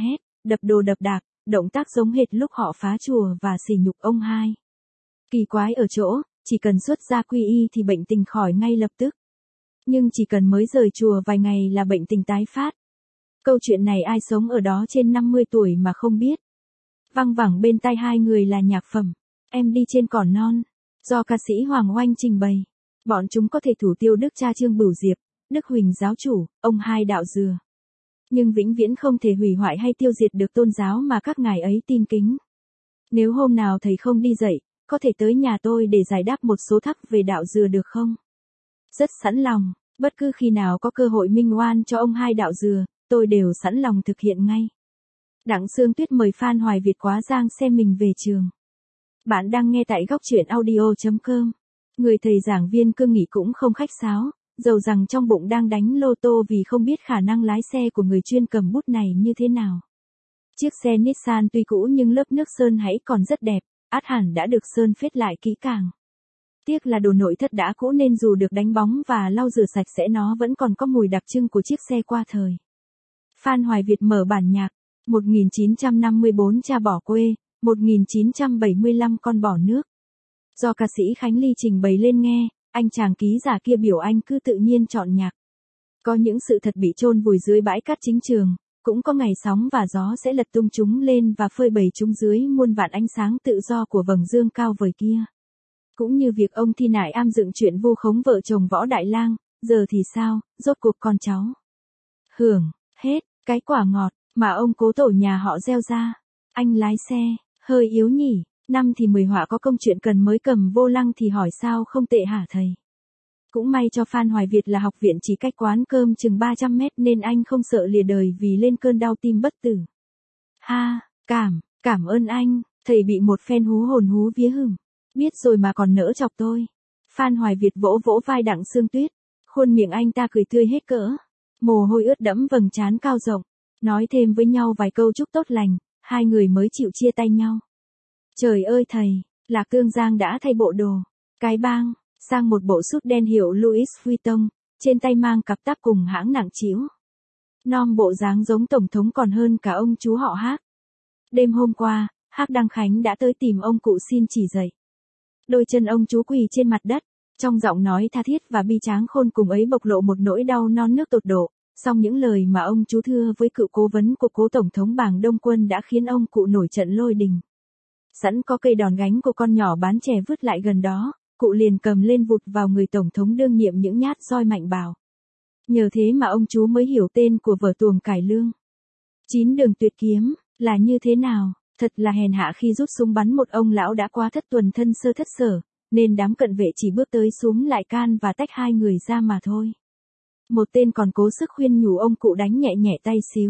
đập đồ đập đạc, động tác giống hệt lúc họ phá chùa và sỉ nhục ông hai. Kỳ quái ở chỗ, chỉ cần xuất gia quy y thì bệnh tình khỏi ngay lập tức. Nhưng chỉ cần mới rời chùa vài ngày là bệnh tình tái phát. Câu chuyện này ai sống ở đó trên năm mươi tuổi mà không biết. Văng vẳng bên tai hai người là nhạc phẩm Em đi trên cỏ non, do ca sĩ Hoàng Oanh trình bày. Bọn chúng có thể thủ tiêu Đức Cha Trương Bửu Diệp, Đức Huỳnh giáo chủ, ông hai đạo dừa. Nhưng vĩnh viễn không thể hủy hoại hay tiêu diệt được tôn giáo mà các ngài ấy tin kính. Nếu hôm nào thầy không đi dạy, có thể tới nhà tôi để giải đáp một số thắc về đạo dừa được không? Rất sẵn lòng, bất cứ khi nào có cơ hội minh oan cho ông hai đạo dừa, tôi đều sẵn lòng thực hiện ngay. Đặng Sương Tuyết mời Phan Hoài Việt quá giang xem mình về trường. Bạn đang nghe tại góc truyện audio chấm com. Người thầy giảng viên cương nghị cũng không khách sáo, dầu rằng trong bụng đang đánh lô tô vì không biết khả năng lái xe của người chuyên cầm bút này như thế nào. Chiếc xe Nissan tuy cũ nhưng lớp nước sơn hãy còn rất đẹp, ắt hẳn đã được sơn phết lại kỹ càng. Tiếc là đồ nội thất đã cũ nên dù được đánh bóng và lau rửa sạch sẽ nó vẫn còn có mùi đặc trưng của chiếc xe qua thời. Phan Hoài Việt mở bản nhạc, một nghìn chín trăm năm mươi tư Cha bỏ quê, một nghìn chín trăm bảy mươi lăm Con bỏ nước. Do ca sĩ Khánh Ly trình bày lên nghe, anh chàng ký giả kia biểu anh cứ tự nhiên chọn nhạc. Có những sự thật bị chôn vùi dưới bãi cát chính trường, cũng có ngày sóng và gió sẽ lật tung chúng lên và phơi bày chúng dưới muôn vạn ánh sáng tự do của vầng dương cao vời kia. Cũng như việc ông Thi Nại am dựng chuyện vu khống vợ chồng Võ Đại Lang, giờ thì sao, rốt cuộc con cháu hưởng hết cái quả ngọt mà ông cố tổ nhà họ gieo ra. Anh lái xe, hơi yếu nhỉ, năm thì mười họa có công chuyện cần mới cầm vô lăng thì hỏi sao không tệ hả thầy. Cũng may cho Phan Hoài Việt là học viện chỉ cách quán cơm chừng ba trăm mét nên anh không sợ lìa đời vì lên cơn đau tim bất tử. Ha, cảm, cảm ơn anh, thầy bị một phen hú hồn hú vía hửng. Biết rồi mà còn nỡ chọc tôi. Phan Hoài Việt vỗ vỗ vai Đặng Sương Tuyết, khuôn miệng anh ta cười tươi hết cỡ. Mồ hôi ướt đẫm vầng trán cao rộng, nói thêm với nhau vài câu chúc tốt lành, hai người mới chịu chia tay nhau. Trời ơi thầy, Lạc Tương Giang đã thay bộ đồ, cái bang, sang một bộ sút đen hiệu Louis Vuitton, trên tay mang cặp táp cùng hãng nặng trĩu. Nom bộ dáng giống tổng thống còn hơn cả ông chú họ Hác. Đêm hôm qua, Hác Đăng Khánh đã tới tìm ông cụ xin chỉ dạy. Đôi chân ông chú quỳ trên mặt đất, trong giọng nói tha thiết và bi tráng khôn cùng ấy bộc lộ một nỗi đau non nước tột độ. Song những lời mà ông chú thưa với cựu cố vấn của cố tổng thống Bàng Đông Quân đã khiến ông cụ nổi trận lôi đình. Sẵn có cây đòn gánh của con nhỏ bán chè vứt lại gần đó, cụ liền cầm lên vụt vào người tổng thống đương nhiệm những nhát roi mạnh bảo. Nhờ thế mà ông chú mới hiểu tên của vở tuồng cải lương. Chín đường tuyệt kiếm, là như thế nào, thật là hèn hạ khi rút súng bắn một ông lão đã quá thất tuần thân sơ thất sở, nên đám cận vệ chỉ bước tới xúm lại can và tách hai người ra mà thôi. Một tên còn cố sức khuyên nhủ ông cụ đánh nhẹ nhẹ tay xíu.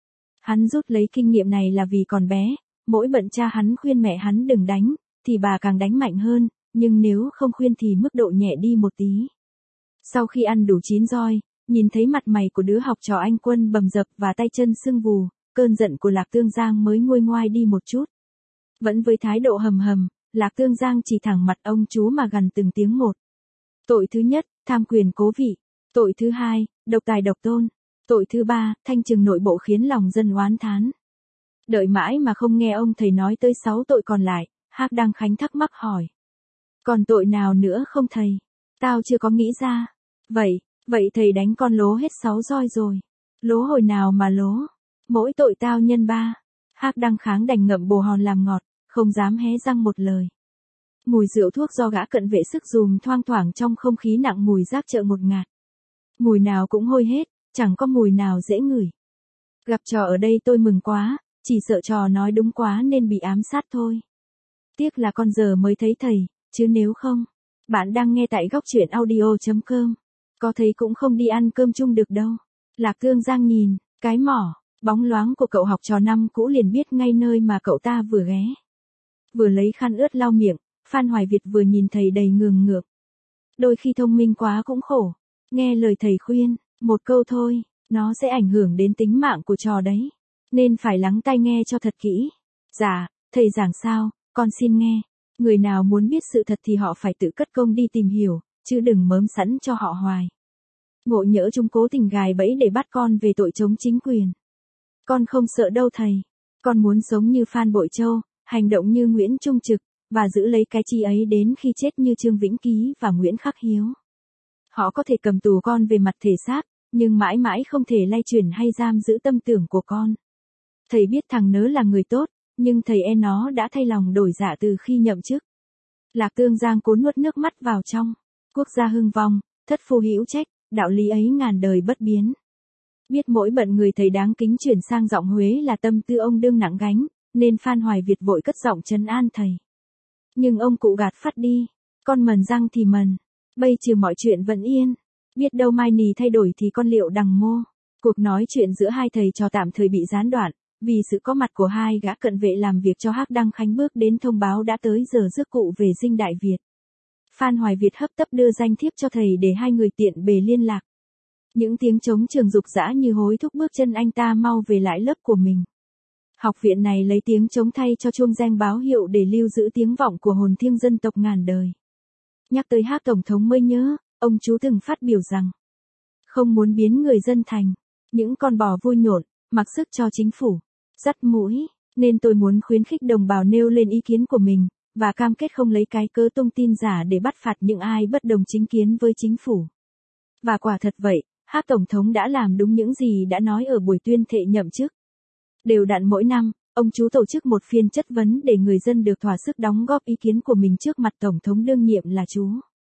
Hắn rút lấy kinh nghiệm này là vì còn bé, mỗi bận cha hắn khuyên mẹ hắn đừng đánh, thì bà càng đánh mạnh hơn, nhưng nếu không khuyên thì mức độ nhẹ đi một tí. Sau khi ăn đủ chín roi, nhìn thấy mặt mày của đứa học trò anh Quân bầm dập và tay chân sưng vù, cơn giận của Lạc Tương Giang mới nguôi ngoai đi một chút. Vẫn với thái độ hầm hầm, Lạc Tương Giang chỉ thẳng mặt ông chú mà gằn từng tiếng một. Tội thứ nhất, tham quyền cố vị. Tội thứ hai, độc tài độc tôn. Tội thứ ba, thanh trừng nội bộ khiến lòng dân oán thán. Đợi mãi mà không nghe ông thầy nói tới sáu tội còn lại, Hác Đăng Khánh thắc mắc hỏi. Còn tội nào nữa không thầy? Tao chưa có nghĩ ra. Vậy, vậy thầy đánh con lố hết sáu roi rồi. Lố hồi nào mà lố? Mỗi tội tao nhân ba. Hác Đăng Kháng đành ngậm bồ hòn làm ngọt, không dám hé răng một lời. Mùi rượu thuốc do gã cận vệ sức dùm thoang thoảng trong không khí nặng mùi rác chợ một ngạt. Mùi nào cũng hôi hết, chẳng có mùi nào dễ ngửi. Gặp trò ở đây tôi mừng quá, chỉ sợ trò nói đúng quá nên bị ám sát thôi. Tiếc là con giờ mới thấy thầy, chứ nếu không. Bạn đang nghe tại góc truyện audio chấm com. Có thấy cũng không đi ăn cơm chung được đâu. Lạc Tương Giang nhìn, cái mỏ, bóng loáng của cậu học trò năm cũ liền biết ngay nơi mà cậu ta vừa ghé. Vừa lấy khăn ướt lau miệng, Phan Hoài Việt vừa nhìn thầy đầy ngường ngược. Đôi khi thông minh quá cũng khổ. Nghe lời thầy khuyên, một câu thôi, nó sẽ ảnh hưởng đến tính mạng của trò đấy. Nên phải lắng tai nghe cho thật kỹ. Dạ, thầy giảng sao, con xin nghe. Người nào muốn biết sự thật thì họ phải tự cất công đi tìm hiểu, chứ đừng mớm sẵn cho họ hoài. Ngộ nhỡ chúng cố tình gài bẫy để bắt con về tội chống chính quyền. Con không sợ đâu thầy. Con muốn sống như Phan Bội Châu, hành động như Nguyễn Trung Trực, và giữ lấy cái chi ấy đến khi chết như Trương Vĩnh Ký và Nguyễn Khắc Hiếu. Họ có thể cầm tù con về mặt thể xác, nhưng mãi mãi không thể lay chuyển hay giam giữ tâm tưởng của con. Thầy biết thằng nớ là người tốt, nhưng thầy e nó đã thay lòng đổi dạ từ khi nhậm chức. Lạc Tương Giang cố nuốt nước mắt vào trong. Quốc gia hưng vong, thất phu hữu trách, đạo lý ấy ngàn đời bất biến. Biết mỗi bận người thầy đáng kính chuyển sang giọng Huế là tâm tư ông đương nặng gánh, nên Phan Hoài Việt vội cất giọng trấn an thầy. Nhưng ông cụ gạt phắt đi, con mần răng thì mần, bây trừ mọi chuyện vẫn yên, biết đâu mai nì thay đổi thì con liệu đằng mô. Cuộc nói chuyện giữa hai thầy trò tạm thời bị gián đoạn, vì sự có mặt của hai gã cận vệ làm việc cho Hắc Đăng Khánh bước đến thông báo đã tới giờ rước cụ về dinh Đại Việt. Phan Hoài Việt hấp tấp đưa danh thiếp cho thầy để hai người tiện bề liên lạc. Những tiếng trống trường dục dã như hối thúc bước chân anh ta mau về lại lớp của mình. Học viện này lấy tiếng trống thay cho chuông reng báo hiệu để lưu giữ tiếng vọng của hồn thiêng dân tộc ngàn đời. Nhắc tới Hác Tổng thống mới nhớ, ông chú từng phát biểu rằng, không muốn biến người dân thành những con bò vui nhộn, mặc sức cho chính phủ, dắt mũi, nên tôi muốn khuyến khích đồng bào nêu lên ý kiến của mình, và cam kết không lấy cái cớ tung tin giả để bắt phạt những ai bất đồng chính kiến với chính phủ. Và quả thật vậy, Hác Tổng thống đã làm đúng những gì đã nói ở buổi tuyên thệ nhậm chức. Đều đặn mỗi năm, ông chú tổ chức một phiên chất vấn để người dân được thỏa sức đóng góp ý kiến của mình trước mặt Tổng thống đương nhiệm là chú.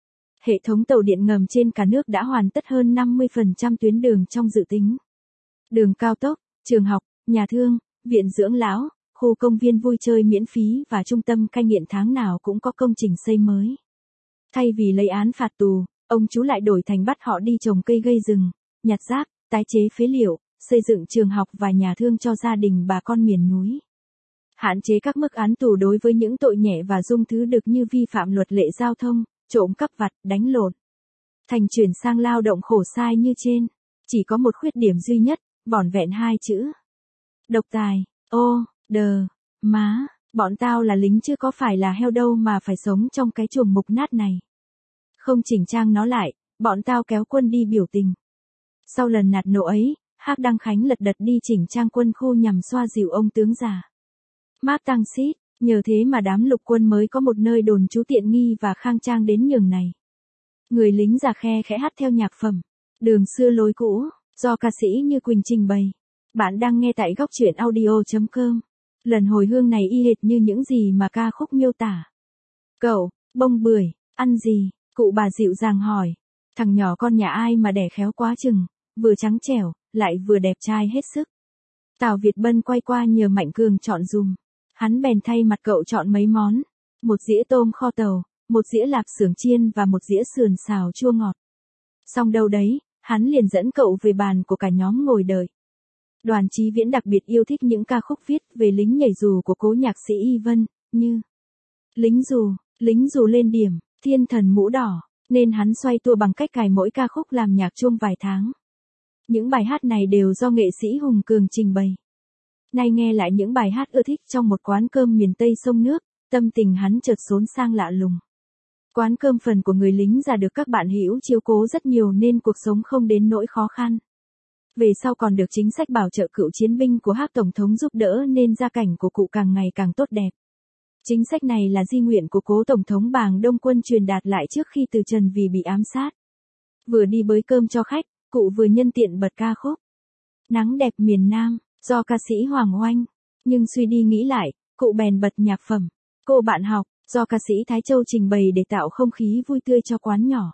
Hệ thống tàu điện ngầm trên cả nước đã hoàn tất hơn năm mươi phần trăm tuyến đường trong dự tính. Đường cao tốc, trường học, nhà thương, viện dưỡng lão, khu công viên vui chơi miễn phí và trung tâm cai nghiện tháng nào cũng có công trình xây mới. Thay vì lấy án phạt tù, ông chú lại đổi thành bắt họ đi trồng cây gây rừng, nhặt rác, tái chế phế liệu, xây dựng trường học và nhà thương cho gia đình bà con miền núi. Hạn chế các mức án tù đối với những tội nhẹ và dung thứ được như vi phạm luật lệ giao thông, trộm cắp vặt, đánh lộn. Thành chuyển sang lao động khổ sai như trên. Chỉ có một khuyết điểm duy nhất, vỏn vẹn hai chữ. Độc tài, ô, đờ, má, bọn tao là lính chứ có phải là heo đâu mà phải sống trong cái chuồng mục nát này. Không chỉnh trang nó lại, bọn tao kéo quân đi biểu tình. Sau lần nạt nộ ấy, Hác Đăng Khánh lật đật đi chỉnh trang quân khu nhằm xoa dịu ông tướng già. Mác Tăng Xít, nhờ thế mà đám lục quân mới có một nơi đồn trú tiện nghi và khang trang đến nhường này. Người lính già khe khẽ hát theo nhạc phẩm, đường xưa lối cũ, do ca sĩ Như Quỳnh trình bày. Bạn đang nghe tại góc truyện audio chấm com. Lần hồi hương này y hệt như những gì mà ca khúc miêu tả. Cậu, bông bưởi, ăn gì? Cụ bà dịu dàng hỏi. Thằng nhỏ con nhà ai mà đẻ khéo quá chừng, vừa trắng trẻo, lại vừa đẹp trai hết sức. Tào Việt Bân quay qua nhờ Mạnh Cường chọn dùm. Hắn bèn thay mặt cậu chọn mấy món. Một dĩa tôm kho tàu, một dĩa lạp xưởng chiên và một dĩa sườn xào chua ngọt. Xong đâu đấy, hắn liền dẫn cậu về bàn của cả nhóm ngồi đợi. Đoàn Chí Viễn đặc biệt yêu thích những ca khúc viết về lính nhảy dù của cố nhạc sĩ Y Vân, như Lính dù, lính dù lên điểm, Thiên thần mũ đỏ, nên hắn xoay tua bằng cách cài mỗi ca khúc làm nhạc chuông vài tháng. Những bài hát này đều do nghệ sĩ Hùng Cường trình bày. Nay nghe lại những bài hát ưa thích trong một quán cơm miền Tây sông nước, tâm tình hắn chợt xốn sang lạ lùng. Quán cơm phần của người lính già được các bạn hữu chiếu cố rất nhiều nên cuộc sống không đến nỗi khó khăn. Về sau còn được chính sách bảo trợ cựu chiến binh của Hác Tổng thống giúp đỡ nên gia cảnh của cụ càng ngày càng tốt đẹp. Chính sách này là di nguyện của cố Tổng thống Bàng Đông Quân truyền đạt lại trước khi từ trần vì bị ám sát. Vừa đi bới cơm cho khách, cụ vừa nhân tiện bật ca khúc Nắng đẹp miền Nam, do ca sĩ Hoàng Oanh. Nhưng suy đi nghĩ lại, cụ bèn bật nhạc phẩm Cô bạn học, do ca sĩ Thái Châu trình bày để tạo không khí vui tươi cho quán nhỏ.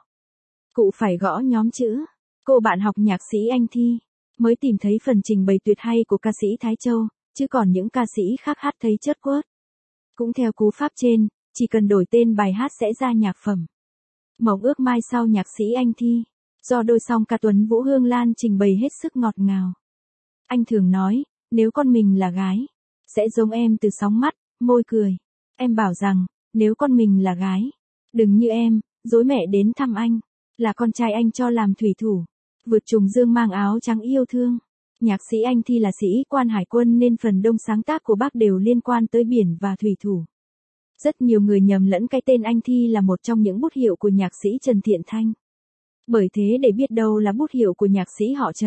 Cụ phải gõ nhóm chữ Cô bạn học nhạc sĩ Anh Thi, mới tìm thấy phần trình bày tuyệt hay của ca sĩ Thái Châu, chứ còn những ca sĩ khác hát thấy chớt quớt. Cũng theo cú pháp trên, chỉ cần đổi tên bài hát sẽ ra nhạc phẩm Mộng ước mai sau nhạc sĩ Anh Thi, do đôi song ca Tuấn Vũ Hương Lan trình bày hết sức ngọt ngào. Anh thường nói, nếu con mình là gái, sẽ giống em từ sóng mắt, môi cười. Em bảo rằng, nếu con mình là gái, đừng như em, dối mẹ đến thăm anh, là con trai anh cho làm thủy thủ, vượt trùng dương mang áo trắng yêu thương. Nhạc sĩ Anh Thi là sĩ quan hải quân nên phần đông sáng tác của bác đều liên quan tới biển và thủy thủ. Rất nhiều người nhầm lẫn cái tên Anh Thi là một trong những bút hiệu của nhạc sĩ Trần Thiện Thanh. Bởi thế để biết đâu là bút hiệu của nhạc sĩ họ Trần,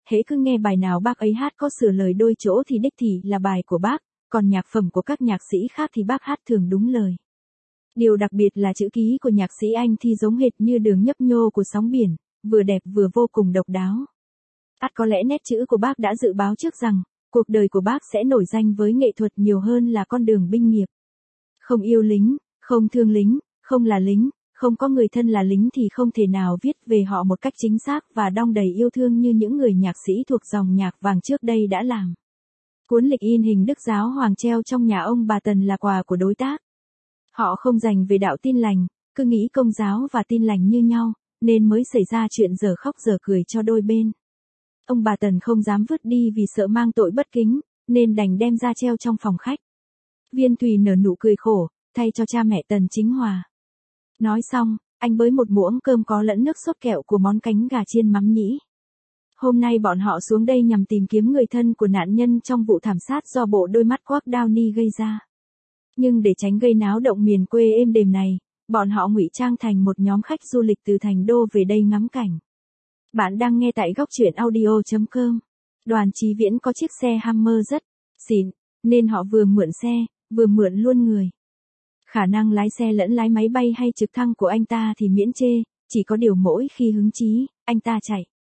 hễ cứ nghe bài nào bác ấy hát có sửa lời đôi chỗ thì đích thị là bài của bác, còn nhạc phẩm của các nhạc sĩ khác thì bác hát thường đúng lời. Điều đặc biệt là chữ ký của nhạc sĩ Anh Thi giống hệt như đường nhấp nhô của sóng biển, vừa đẹp vừa vô cùng độc đáo. Ắt có lẽ nét chữ của bác đã dự báo trước rằng, cuộc đời của bác sẽ nổi danh với nghệ thuật nhiều hơn là con đường binh nghiệp. Không yêu lính, không thương lính, không là lính, không có người thân là lính thì không thể nào viết về họ một cách chính xác và đong đầy yêu thương như những người nhạc sĩ thuộc dòng nhạc vàng trước đây đã làm. Cuốn lịch in hình Đức Giáo Hoàng treo trong nhà ông bà Tần là quà của đối tác. Họ không dành về đạo Tin lành, cứ nghĩ Công giáo và Tin lành như nhau, nên mới xảy ra chuyện dở khóc dở cười cho đôi bên. Ông bà Tần không dám vứt đi vì sợ mang tội bất kính, nên đành đem ra treo trong phòng khách. Viên Thùy nở nụ cười khổ, thay cho cha mẹ Tần Chính Hòa. Nói xong, anh bới một muỗng cơm có lẫn nước sốt kẹo của món cánh gà chiên mắm nhĩ. Hôm nay bọn họ xuống đây nhằm tìm kiếm người thân của nạn nhân trong vụ thảm sát do bộ đôi mắt quắc Downey gây ra. Nhưng để tránh gây náo động miền quê êm đềm này, bọn họ ngụy trang thành một nhóm khách du lịch từ thành đô về đây ngắm cảnh. Bạn đang nghe tại góc truyện audio chấm com. Đoàn Chí Viễn có chiếc xe Hummer rất xịn, nên họ vừa mượn xe, vừa mượn luôn người. Khả năng lái xe lẫn lái máy bay hay trực thăng của anh ta thì miễn chê, chỉ có điều mỗi khi hứng chí, anh ta chạy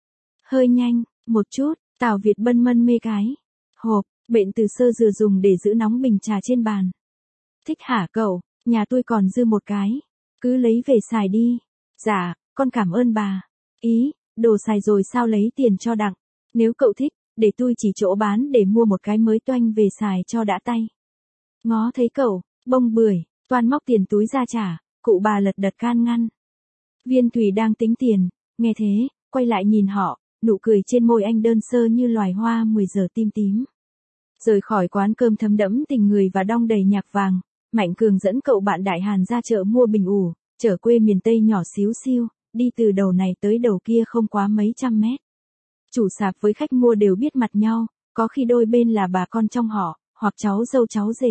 hơi nhanh, một chút. Tào Việt Bân mân mê cái hộp, bệnh từ sơ dừa dùng để giữ nóng bình trà trên bàn. Thích hả cậu, nhà tôi còn dư một cái, cứ lấy về xài đi. Dạ, con cảm ơn bà. Ý, đồ xài rồi sao lấy tiền cho đặng. Nếu cậu thích, để tôi chỉ chỗ bán để mua một cái mới toanh về xài cho đã tay. Ngó thấy cậu, bông bưởi, Toan móc tiền túi ra trả, cụ bà lật đật can ngăn. Viên Thùy đang tính tiền, nghe thế, quay lại nhìn họ, nụ cười trên môi anh đơn sơ như loài hoa mười giờ tim tím. Rời khỏi quán cơm thấm đẫm tình người và đong đầy nhạc vàng, Mạnh Cường dẫn cậu bạn Đại Hàn ra chợ mua bình ủ, chợ quê miền Tây nhỏ xíu xiu, đi từ đầu này tới đầu kia không quá mấy trăm mét. Chủ sạp với khách mua đều biết mặt nhau, có khi đôi bên là bà con trong họ, hoặc cháu dâu cháu rể.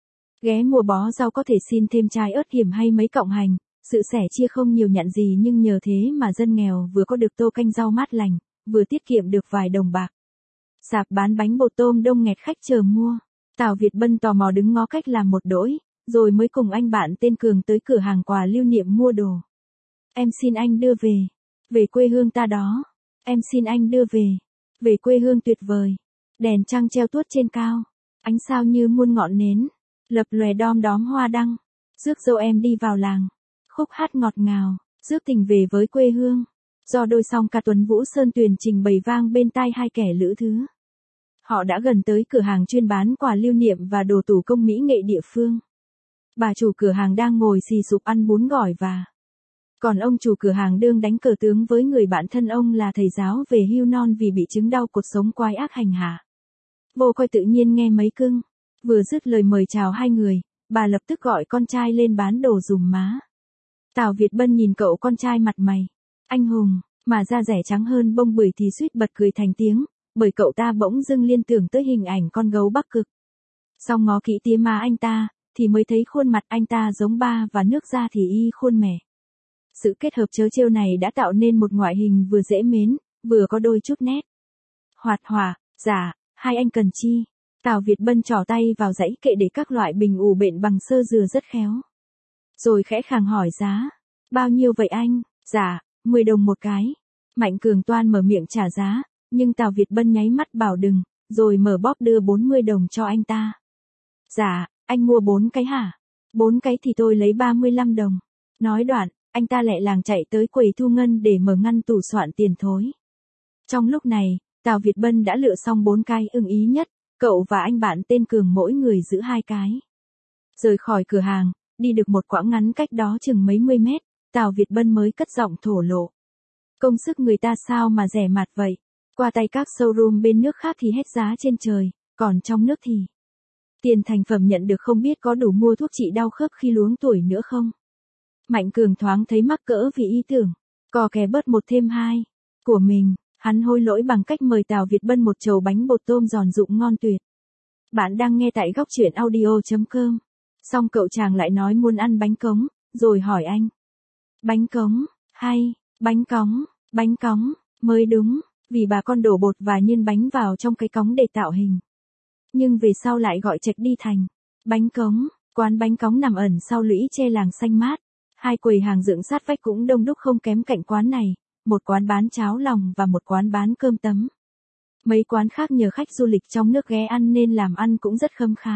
Ghé mua bó rau có thể xin thêm chai ớt hiểm hay mấy cọng hành, sự sẻ chia không nhiều nhặn gì nhưng nhờ thế mà dân nghèo vừa có được tô canh rau mát lành, vừa tiết kiệm được vài đồng bạc. Sạp bán bánh bột tôm đông nghẹt khách chờ mua. Tào Việt Bân tò mò đứng ngó cách làm một đỗi, rồi mới cùng anh bạn tên Cường tới cửa hàng quà lưu niệm mua đồ. Em xin anh đưa về. Về quê hương ta đó. Em xin anh đưa về. Về quê hương tuyệt vời. Đèn trăng treo tuốt trên cao. Ánh sao như muôn ngọn nến. Lập lòe đom đóm hoa đăng. Rước dâu em đi vào làng. Khúc hát ngọt ngào. Rước tình về với quê hương. Do đôi song ca Tuấn Vũ Sơn Tuyền trình bày vang bên tai hai kẻ lữ thứ. Họ đã gần tới cửa hàng chuyên bán quà lưu niệm và đồ thủ công mỹ nghệ địa phương. Bà chủ cửa hàng đang ngồi xì sụp ăn bún gỏi và... Còn ông chủ cửa hàng đương đánh cờ tướng với người bạn thân ông là thầy giáo về hưu non vì bị chứng đau cột sống quái ác hành hạ. Vô coi tự nhiên nghe mấy cưng. Vừa dứt lời mời chào hai người, bà lập tức gọi con trai lên bán đồ dùm má. Tào Việt Bân nhìn cậu con trai mặt mày. Anh hùng, mà da rẻ trắng hơn bông bưởi thì suýt bật cười thành tiếng, bởi cậu ta bỗng dưng liên tưởng tới hình ảnh con gấu Bắc Cực. Xong ngó kỹ tía má anh ta, thì mới thấy khuôn mặt anh ta giống ba và nước da thì y khuôn mẹ. Sự kết hợp trớ trêu này đã tạo nên một ngoại hình vừa dễ mến, vừa có đôi chút nét. Hoạt hỏa, dạ, hai anh cần chi? Tào Việt Bân trỏ tay vào dãy kệ để các loại bình ủ bện bằng sơ dừa rất khéo. Rồi khẽ khàng hỏi giá. Bao nhiêu vậy anh? Dạ, mười đồng một cái. Mạnh Cường toan mở miệng trả giá, nhưng Tào Việt Bân nháy mắt bảo đừng, rồi mở bóp đưa bốn mươi đồng cho anh ta. Dạ, anh mua bốn cái hả? Bốn cái thì tôi lấy ba mươi lăm đồng. Nói đoạn, anh ta lẹ làng chạy tới quầy thu ngân để mở ngăn tủ soạn tiền thối. Trong lúc này, Tào Việt Bân đã lựa xong bốn cái ưng ý nhất, cậu và anh bạn tên Cường mỗi người giữ hai cái. Rời khỏi cửa hàng, đi được một quãng ngắn cách đó chừng mấy mươi mét, Tào Việt Bân mới cất giọng thổ lộ. Công sức người ta sao mà rẻ mạt vậy? Qua tay các showroom bên nước khác thì hết giá trên trời, còn trong nước thì... Tiền thành phẩm nhận được không biết có đủ mua thuốc trị đau khớp khi luống tuổi nữa không? Mạnh Cường thoáng thấy mắc cỡ vì ý tưởng, cò kè bớt một thêm hai của mình, hắn hối lỗi bằng cách mời Tào Việt Bân một chầu bánh bột tôm giòn rụng ngon tuyệt. Bạn đang nghe tại góc truyện audio chấm com. Xong cậu chàng lại nói muốn ăn bánh cống, rồi hỏi anh. Bánh cống, hay, bánh cống, bánh cống, mới đúng, Vì bà con đổ bột và nhân bánh vào trong cái cống để tạo hình. Nhưng về sau lại gọi chệch đi thành bánh cống. Quán bánh cống nằm ẩn sau lũy tre làng xanh mát. Hai quầy hàng dựng sát vách cũng đông đúc không kém cạnh quán này, một quán bán cháo lòng và một quán bán cơm tấm. Mấy quán khác nhờ khách du lịch trong nước ghé ăn nên làm ăn cũng rất khấm khá.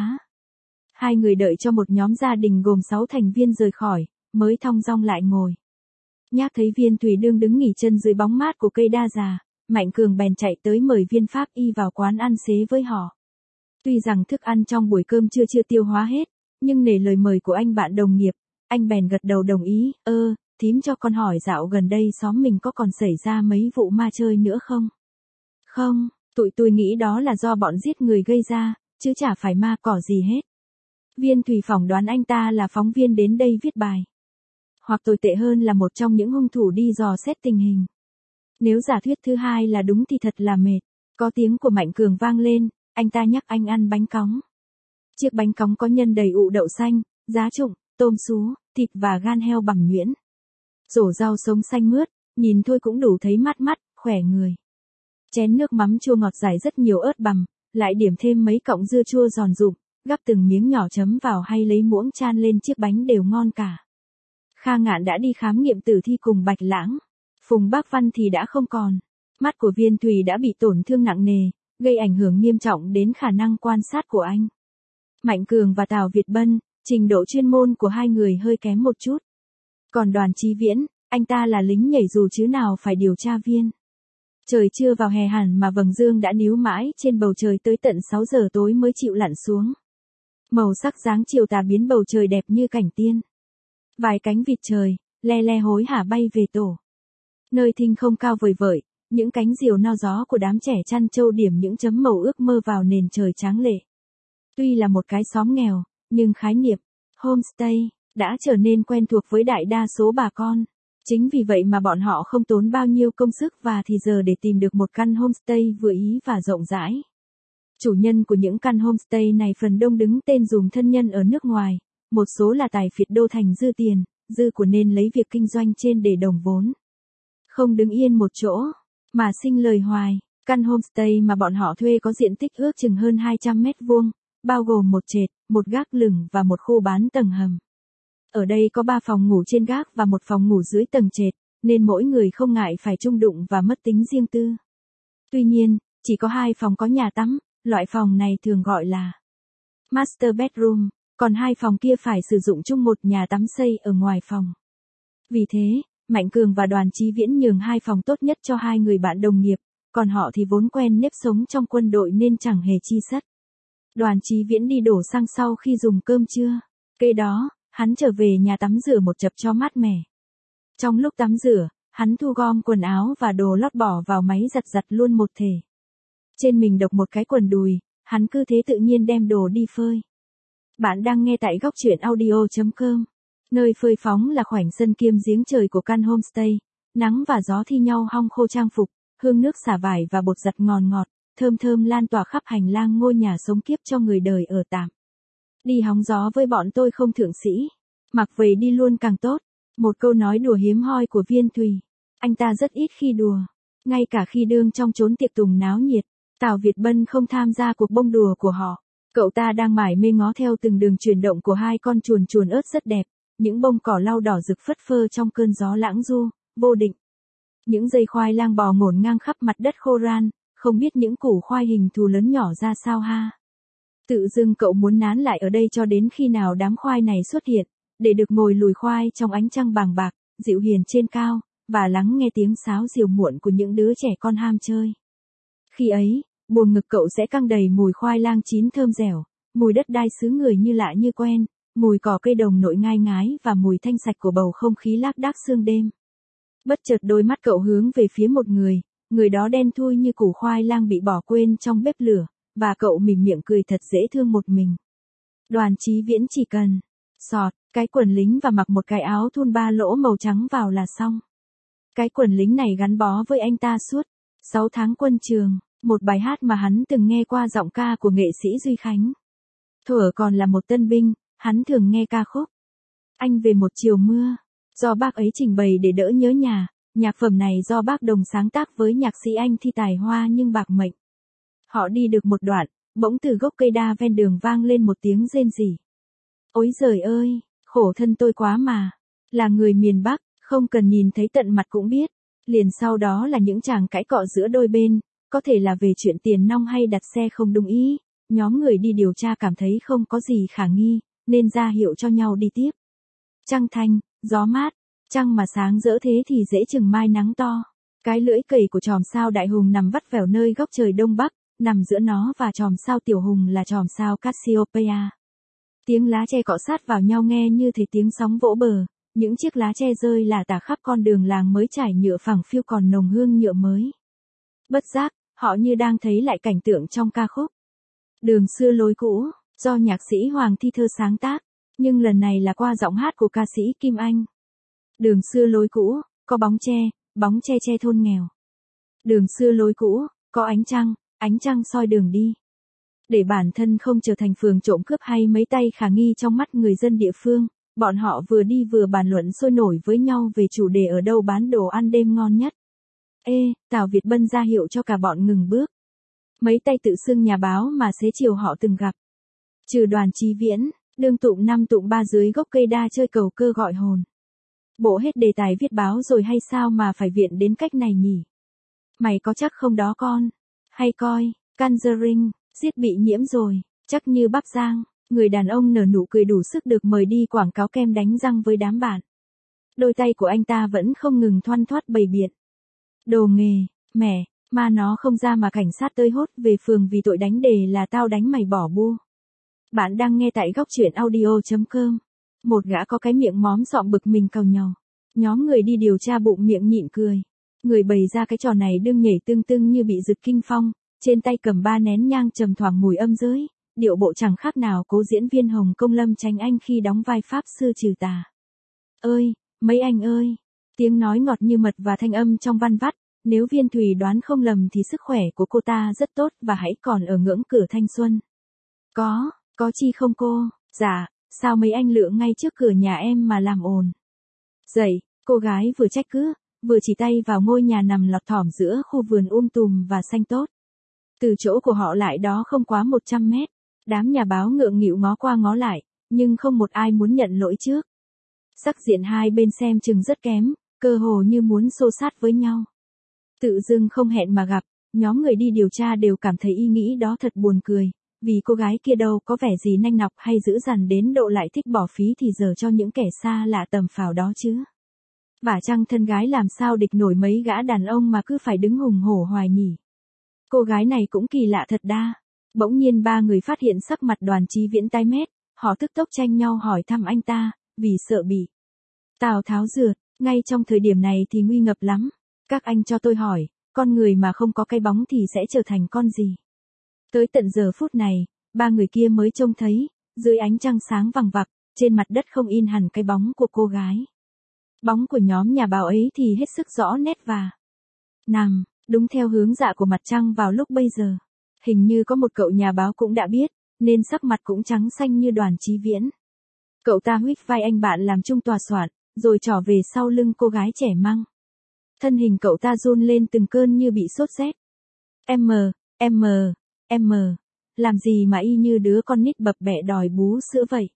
Hai người đợi cho một nhóm gia đình gồm sáu thành viên rời khỏi, mới thong dong lại ngồi. Nhác thấy Viên Thùy đương đứng nghỉ chân dưới bóng mát của cây đa già, Mạnh Cường bèn chạy tới mời Viên Pháp Y vào quán ăn xế với họ. Tuy rằng thức ăn trong buổi cơm trưa chưa tiêu hóa hết, nhưng nể lời mời của anh bạn đồng nghiệp, anh bèn gật đầu đồng ý. Ơ, thím cho con hỏi dạo gần đây xóm mình có còn xảy ra mấy vụ ma chơi nữa không? Không, tụi tôi nghĩ đó là do bọn giết người gây ra, chứ chả phải ma cỏ gì hết. Viên Thùy phỏng đoán anh ta là phóng viên đến đây viết bài. Hoặc tồi tệ hơn là một trong những hung thủ đi dò xét tình hình. Nếu giả thuyết thứ hai là đúng thì thật là mệt. Có tiếng của Mạnh Cường vang lên, anh ta nhắc anh ăn bánh cóng. Chiếc bánh cóng có nhân đầy ụ đậu xanh, giá trụng, tôm sú, thịt và gan heo bằm nhuyễn. Rổ rau sống xanh mướt, nhìn thôi cũng đủ thấy mát mắt, khỏe người. Chén nước mắm chua ngọt rải rất nhiều ớt bằm, lại điểm thêm mấy cọng dưa chua giòn rụm, gắp từng miếng nhỏ chấm vào hay lấy muỗng chan lên chiếc bánh đều ngon cả. Kha Ngạn đã đi khám nghiệm tử thi cùng Bạch Lãng. Phùng Bác Văn thì đã không còn. Mắt của Viên Thùy đã bị tổn thương nặng nề, gây ảnh hưởng nghiêm trọng đến khả năng quan sát của anh. Mạnh Cường và Tào Việt Bân, trình độ chuyên môn của hai người hơi kém một chút. Còn Đoàn Chí Viễn, anh ta là lính nhảy dù chứ nào phải điều tra viên. Trời chưa vào hè hẳn mà vầng dương đã níu mãi trên bầu trời tới tận sáu giờ tối mới chịu lặn xuống. Màu sắc dáng chiều tà biến bầu trời đẹp như cảnh tiên. Vài cánh vịt trời, le le hối hả bay về tổ. Nơi thinh không cao vời vợi, những cánh diều nao gió của đám trẻ chăn trâu điểm những chấm màu ước mơ vào nền trời tráng lệ. Tuy là một cái xóm nghèo, nhưng khái niệm homestay đã trở nên quen thuộc với đại đa số bà con. Chính vì vậy mà bọn họ không tốn bao nhiêu công sức và thì giờ để tìm được một căn homestay vừa ý và rộng rãi. Chủ nhân của những căn homestay này phần đông đứng tên dùm thân nhân ở nước ngoài, một số là tài phiệt đô thành dư tiền, dư của nên lấy việc kinh doanh trên để đồng vốn. Không đứng yên một chỗ, mà sinh lời hoài. Căn homestay mà bọn họ thuê có diện tích ước chừng hơn hai trăm mét vuông, bao gồm một trệt, một gác lửng và một khu bán tầng hầm. Ở đây có ba phòng ngủ trên gác và một phòng ngủ dưới tầng trệt, nên mỗi người không ngại phải chung đụng và mất tính riêng tư. Tuy nhiên, chỉ có hai phòng có nhà tắm, loại phòng này thường gọi là master bedroom, còn hai phòng kia phải sử dụng chung một nhà tắm xây ở ngoài phòng. Vì thế, Mạnh Cường và Đoàn Chí Viễn nhường hai phòng tốt nhất cho hai người bạn đồng nghiệp, còn họ thì vốn quen nếp sống trong quân đội nên chẳng hề chi sất. Đoàn Chí Viễn đi đổ xăng sau khi dùng cơm trưa. Kế đó, hắn trở về nhà tắm rửa một chập cho mát mẻ. Trong lúc tắm rửa, hắn thu gom quần áo và đồ lót bỏ vào máy giặt giặt luôn một thể. Trên mình độc một cái quần đùi, hắn cứ thế tự nhiên đem đồ đi phơi. Bạn đang nghe tại góc truyện audio chấm com. Nơi phơi phóng là khoảnh sân kiêm giếng trời của căn homestay, nắng và gió thi nhau hong khô trang phục, hương nước xả vải và bột giặt ngon ngọt, thơm thơm lan tỏa khắp hành lang ngôi nhà sống kiếp cho người đời ở tạm. Đi hóng gió với bọn tôi không thượng sĩ, mặc về đi luôn càng tốt. Một câu nói đùa hiếm hoi của Viên Thùy. Anh ta rất ít khi đùa, ngay cả khi đương trong chốn tiệc tùng náo nhiệt. Tào Việt Bân không tham gia cuộc bông đùa của họ. Cậu ta đang mải mê ngó theo từng đường chuyển động của hai con chuồn chuồn ớt rất đẹp, những bông cỏ lau đỏ rực phất phơ trong cơn gió lãng du, vô định. Những dây khoai lang bò ngổn ngang khắp mặt đất khô ran, không biết những củ khoai hình thù lớn nhỏ ra sao ha. Tự dưng cậu muốn nán lại ở đây cho đến khi nào đám khoai này xuất hiện, để được ngồi lùi khoai trong ánh trăng bàng bạc, dịu hiền trên cao, và lắng nghe tiếng sáo diều muộn của những đứa trẻ con ham chơi. Khi ấy, buồng ngực cậu sẽ căng đầy mùi khoai lang chín thơm dẻo, mùi đất đai xứ người như lạ như quen, mùi cỏ cây đồng nội ngai ngái và mùi thanh sạch của bầu không khí lác đác sương đêm. Bất chợt đôi mắt cậu hướng về phía một người, người đó đen thui như củ khoai lang bị bỏ quên trong bếp lửa, và cậu mỉm miệng cười thật dễ thương một mình. Đoàn Chí Viễn chỉ cần sọt cái quần lính và mặc một cái áo thun ba lỗ màu trắng vào là xong. Cái quần lính này gắn bó với anh ta suốt sáu tháng quân trường, một bài hát mà hắn từng nghe qua giọng ca của nghệ sĩ Duy Khánh. Thuở còn là một tân binh, hắn thường nghe ca khúc Anh về một chiều mưa, do bác ấy trình bày để đỡ nhớ nhà, Nhạc phẩm này do bác Đồng sáng tác với nhạc sĩ Anh thi tài hoa nhưng bạc mệnh. Họ đi được một đoạn, bỗng từ gốc cây đa ven đường vang lên một tiếng rên rỉ. Ôi giời ơi, khổ thân tôi quá mà. Là người miền Bắc, không cần nhìn thấy tận mặt cũng biết. Liền sau đó là những tràng cãi cọ giữa đôi bên, có thể là về chuyện tiền nong hay đặt xe không đúng ý. Nhóm người đi điều tra cảm thấy không có gì khả nghi, nên ra hiệu cho nhau đi tiếp. Trăng thanh, gió mát, trăng mà sáng rỡ thế thì dễ chừng mai nắng to. Cái lưỡi cầy của chòm sao đại hùng nằm vắt vẻo nơi góc trời đông bắc, nằm giữa nó và chòm sao tiểu hùng là chòm sao Cassiopeia. Tiếng lá tre cọ sát vào nhau nghe như thể tiếng sóng vỗ bờ, những chiếc lá tre rơi lả tả khắp con đường làng mới trải nhựa phẳng phiu còn nồng hương nhựa mới. Bất giác, họ như đang thấy lại cảnh tượng trong ca khúc Đường xưa lối cũ, do nhạc sĩ Hoàng Thi Thơ sáng tác, nhưng lần này là qua giọng hát của ca sĩ Kim Anh. Đường xưa lối cũ, có bóng tre, bóng tre che thôn nghèo. Đường xưa lối cũ, có ánh trăng, ánh trăng soi đường đi. Để bản thân không trở thành phường trộm cướp hay mấy tay khả nghi trong mắt người dân địa phương, bọn họ vừa đi vừa bàn luận sôi nổi với nhau về chủ đề ở đâu bán đồ ăn đêm ngon nhất. Ê, Tào Việt Bân ra hiệu cho cả bọn ngừng bước. Mấy tay tự xưng nhà báo mà xế chiều họ từng gặp. Trừ Đoàn Chí Viễn, đương tụng năm tụng ba dưới gốc cây đa chơi cầu cơ gọi hồn. Bộ hết đề tài viết báo rồi hay sao mà phải viện đến cách này nhỉ? Mày có chắc không đó con? Hay coi, Conjuring, giết bị nhiễm rồi, chắc như bắp rang. Người đàn ông nở nụ cười đủ sức được mời đi quảng cáo kem đánh răng với đám bạn. Đôi tay của anh ta vẫn không ngừng thoăn thoắt bày biện. Đồ nghề, mẹ, mà nó không ra mà cảnh sát tơi hốt về phường vì tội đánh đề là tao đánh mày bỏ bu. Bạn đang nghe tại góc truyện audio chấm com. Một gã có cái miệng móm sọm bực mình càu nhàu. Nhóm người đi điều tra bụng miệng nhịn cười. Người bày ra cái trò này đương nhảy tưng tưng như bị giật kinh phong, trên tay cầm ba nén nhang trầm thoảng mùi âm giới, điệu bộ chẳng khác nào cố diễn viên Hồng Công Lâm Chánh Anh khi đóng vai pháp sư trừ tà. Ơi, mấy anh ơi, tiếng nói ngọt như mật và thanh âm trong văn vắt, nếu Viên Thùy đoán không lầm thì sức khỏe của cô ta rất tốt và hãy còn ở ngưỡng cửa thanh xuân. Có, có chi không cô? Dạ, sao mấy anh lựa ngay trước cửa nhà em mà làm ồn? Dậy, cô gái vừa trách cứ, vừa chỉ tay vào ngôi nhà nằm lọt thỏm giữa khu vườn um tùm và xanh tốt. Từ chỗ của họ lại đó không quá một trăm mét. Đám nhà báo ngượng nghịu ngó qua ngó lại, nhưng không một ai muốn nhận lỗi trước. Sắc diện hai bên xem chừng rất kém, cơ hồ như muốn xô sát với nhau. Tự dưng không hẹn mà gặp, nhóm người đi điều tra đều cảm thấy ý nghĩ đó thật buồn cười, vì cô gái kia đâu có vẻ gì nanh nọc hay dữ dằn đến độ lại thích bỏ phí thì giờ cho những kẻ xa lạ tầm phào đó chứ. Vả chăng thân gái làm sao địch nổi mấy gã đàn ông mà cứ phải đứng hùng hổ hoài nhỉ. Cô gái này cũng kỳ lạ thật đa. Bỗng nhiên ba người phát hiện sắc mặt Đoàn Chí Viễn tái mét, họ tức tốc tranh nhau hỏi thăm anh ta, vì sợ bị Tào Tháo rượt. Ngay trong thời điểm này thì nguy ngập lắm. Các anh cho tôi hỏi, con người mà không có cái bóng thì sẽ trở thành con gì? Tới tận giờ phút này, ba người kia mới trông thấy, dưới ánh trăng sáng vằng vặc, trên mặt đất không in hẳn cái bóng của cô gái. Bóng của nhóm nhà báo ấy thì hết sức rõ nét và nằm đúng theo hướng dạ của mặt trăng vào lúc bây giờ. Hình như có một cậu nhà báo cũng đã biết, nên sắc mặt cũng trắng xanh như Đoàn Chí Viễn. Cậu ta huých vai anh bạn làm chung tòa soạn, rồi trỏ về sau lưng cô gái trẻ măng. Thân hình cậu ta run lên từng cơn như bị sốt rét. Em mờ, em mờ, em mờ, làm gì mà y như đứa con nít bập bẹ đòi bú sữa vậy?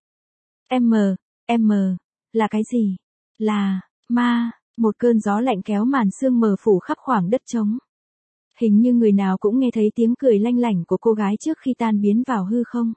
Em mờ, em mờ, là cái gì? Là, ma, một cơn gió lạnh kéo màn sương mờ phủ khắp khoảng đất trống. Hình như người nào cũng nghe thấy tiếng cười lanh lảnh của cô gái trước khi tan biến vào hư không.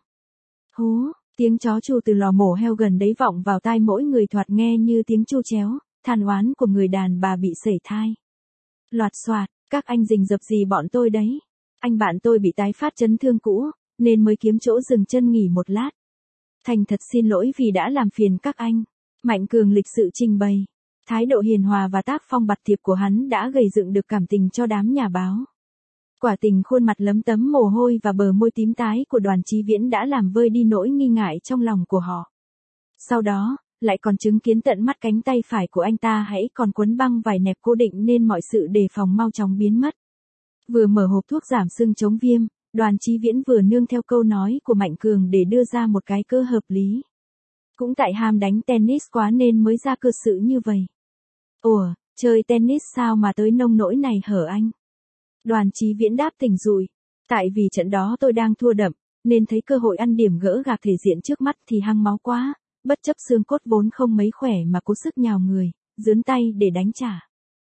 Hú, tiếng chó tru từ lò mổ heo gần đấy vọng vào tai mỗi người thoạt nghe như tiếng tru chéo, than oán của người đàn bà bị sẩy thai. Loạt xoạt, các anh rình rập gì bọn tôi đấy? Anh bạn tôi bị tái phát chấn thương cũ, nên mới kiếm chỗ dừng chân nghỉ một lát. Thành thật xin lỗi vì đã làm phiền các anh. Mạnh Cường lịch sự trình bày. Thái độ hiền hòa và tác phong bặt thiệp của hắn đã gây dựng được cảm tình cho đám nhà báo. Quả tình khuôn mặt lấm tấm mồ hôi và bờ môi tím tái của Đoàn Chí Viễn đã làm vơi đi nỗi nghi ngại trong lòng của họ. Sau đó, lại còn chứng kiến tận mắt cánh tay phải của anh ta hãy còn quấn băng vải nẹp cố định nên mọi sự đề phòng mau chóng biến mất. Vừa mở hộp thuốc giảm sưng chống viêm, Đoàn Chí Viễn vừa nương theo câu nói của Mạnh Cường để đưa ra một cái cơ hợp lý. Cũng tại ham đánh tennis quá nên mới ra cơ sự như vậy. Ủa, Chơi tennis sao mà tới nông nỗi này hở anh? Đoàn Chí Viễn đáp tỉnh rụi. Tại vì trận đó tôi đang thua đậm, nên thấy cơ hội ăn điểm gỡ gạc thể diện trước mắt thì hăng máu quá, bất chấp xương cốt vốn không mấy khỏe mà cố sức nhào người, giướn tay để đánh trả.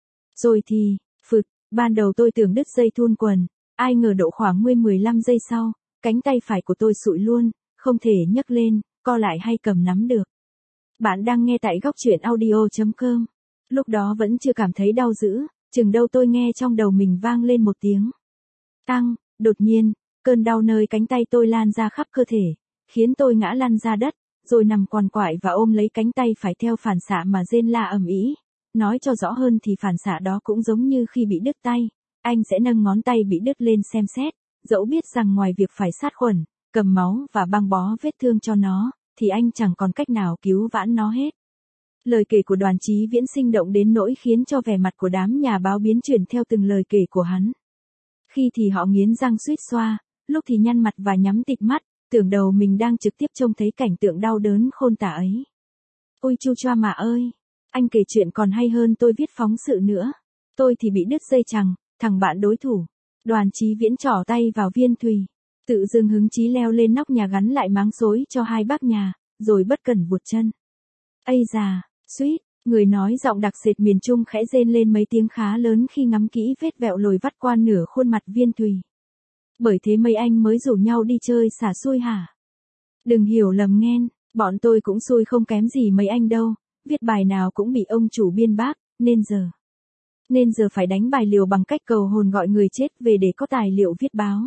Rồi thì, phực, ban đầu tôi tưởng đứt dây thun quần, ai ngờ độ khoảng nguyên mười lăm giây sau, cánh tay phải của tôi sụi luôn, không thể nhấc lên, co lại hay cầm nắm được. Bạn đang nghe tại góc truyện audio chấm com. Lúc đó vẫn chưa cảm thấy đau dữ, chừng đâu tôi nghe trong đầu mình vang lên một tiếng tăng, đột nhiên, cơn đau nơi cánh tay tôi lan ra khắp cơ thể, khiến tôi ngã lăn ra đất, rồi nằm quằn quại và ôm lấy cánh tay phải theo phản xạ mà rên la ầm ĩ. Nói cho rõ hơn thì phản xạ đó cũng giống như khi bị đứt tay, anh sẽ nâng ngón tay bị đứt lên xem xét, dẫu biết rằng ngoài việc phải sát khuẩn, cầm máu và băng bó vết thương cho nó, thì anh chẳng còn cách nào cứu vãn nó hết. Lời kể của Đoàn Chí Viễn sinh động đến nỗi khiến cho vẻ mặt của đám nhà báo biến chuyển theo từng lời kể của hắn. Khi thì họ nghiến răng suýt xoa, lúc thì nhăn mặt và nhắm tịt mắt, tưởng đầu mình đang trực tiếp trông thấy cảnh tượng đau đớn khôn tả ấy. Ôi chu choa mà ơi, anh kể chuyện còn hay hơn tôi viết phóng sự nữa. Tôi thì bị đứt dây chằng, thằng bạn đối thủ. Đoàn Chí Viễn trỏ tay vào viên thùy, tự dưng hứng chí leo lên nóc nhà gắn lại máng xối cho hai bác nhà, rồi bất cẩn vụt chân. Ây già, suýt, người nói giọng đặc sệt miền Trung khẽ rên lên mấy tiếng khá lớn khi ngắm kỹ vết vẹo lồi vắt qua nửa khuôn mặt viên thùy. Bởi thế mấy anh mới rủ nhau đi chơi xả xui hả? Đừng hiểu lầm nghen, bọn tôi cũng xui không kém gì mấy anh đâu, viết bài nào cũng bị ông chủ biên bác, nên giờ. Nên giờ phải đánh bài liều bằng cách cầu hồn gọi người chết về để có tài liệu viết báo.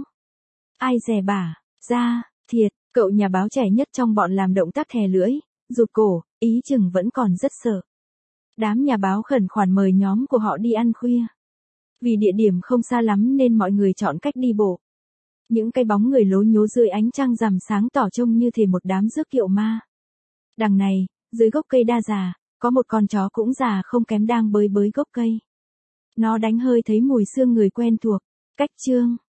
Ai dè bả, ra, thiệt, cậu nhà báo trẻ nhất trong bọn làm động tác thè lưỡi, rụt cổ, ý chừng vẫn còn rất sợ. Đám nhà báo khẩn khoản mời nhóm của họ đi ăn khuya. Vì địa điểm không xa lắm nên mọi người chọn cách đi bộ. Những cái bóng người lố nhố dưới ánh trăng rằm sáng tỏ trông như thể một đám rước kiệu ma. Đằng này, dưới gốc cây đa già, có một con chó cũng già không kém đang bới bới gốc cây. Nó đánh hơi thấy mùi xương người quen thuộc. Cách chương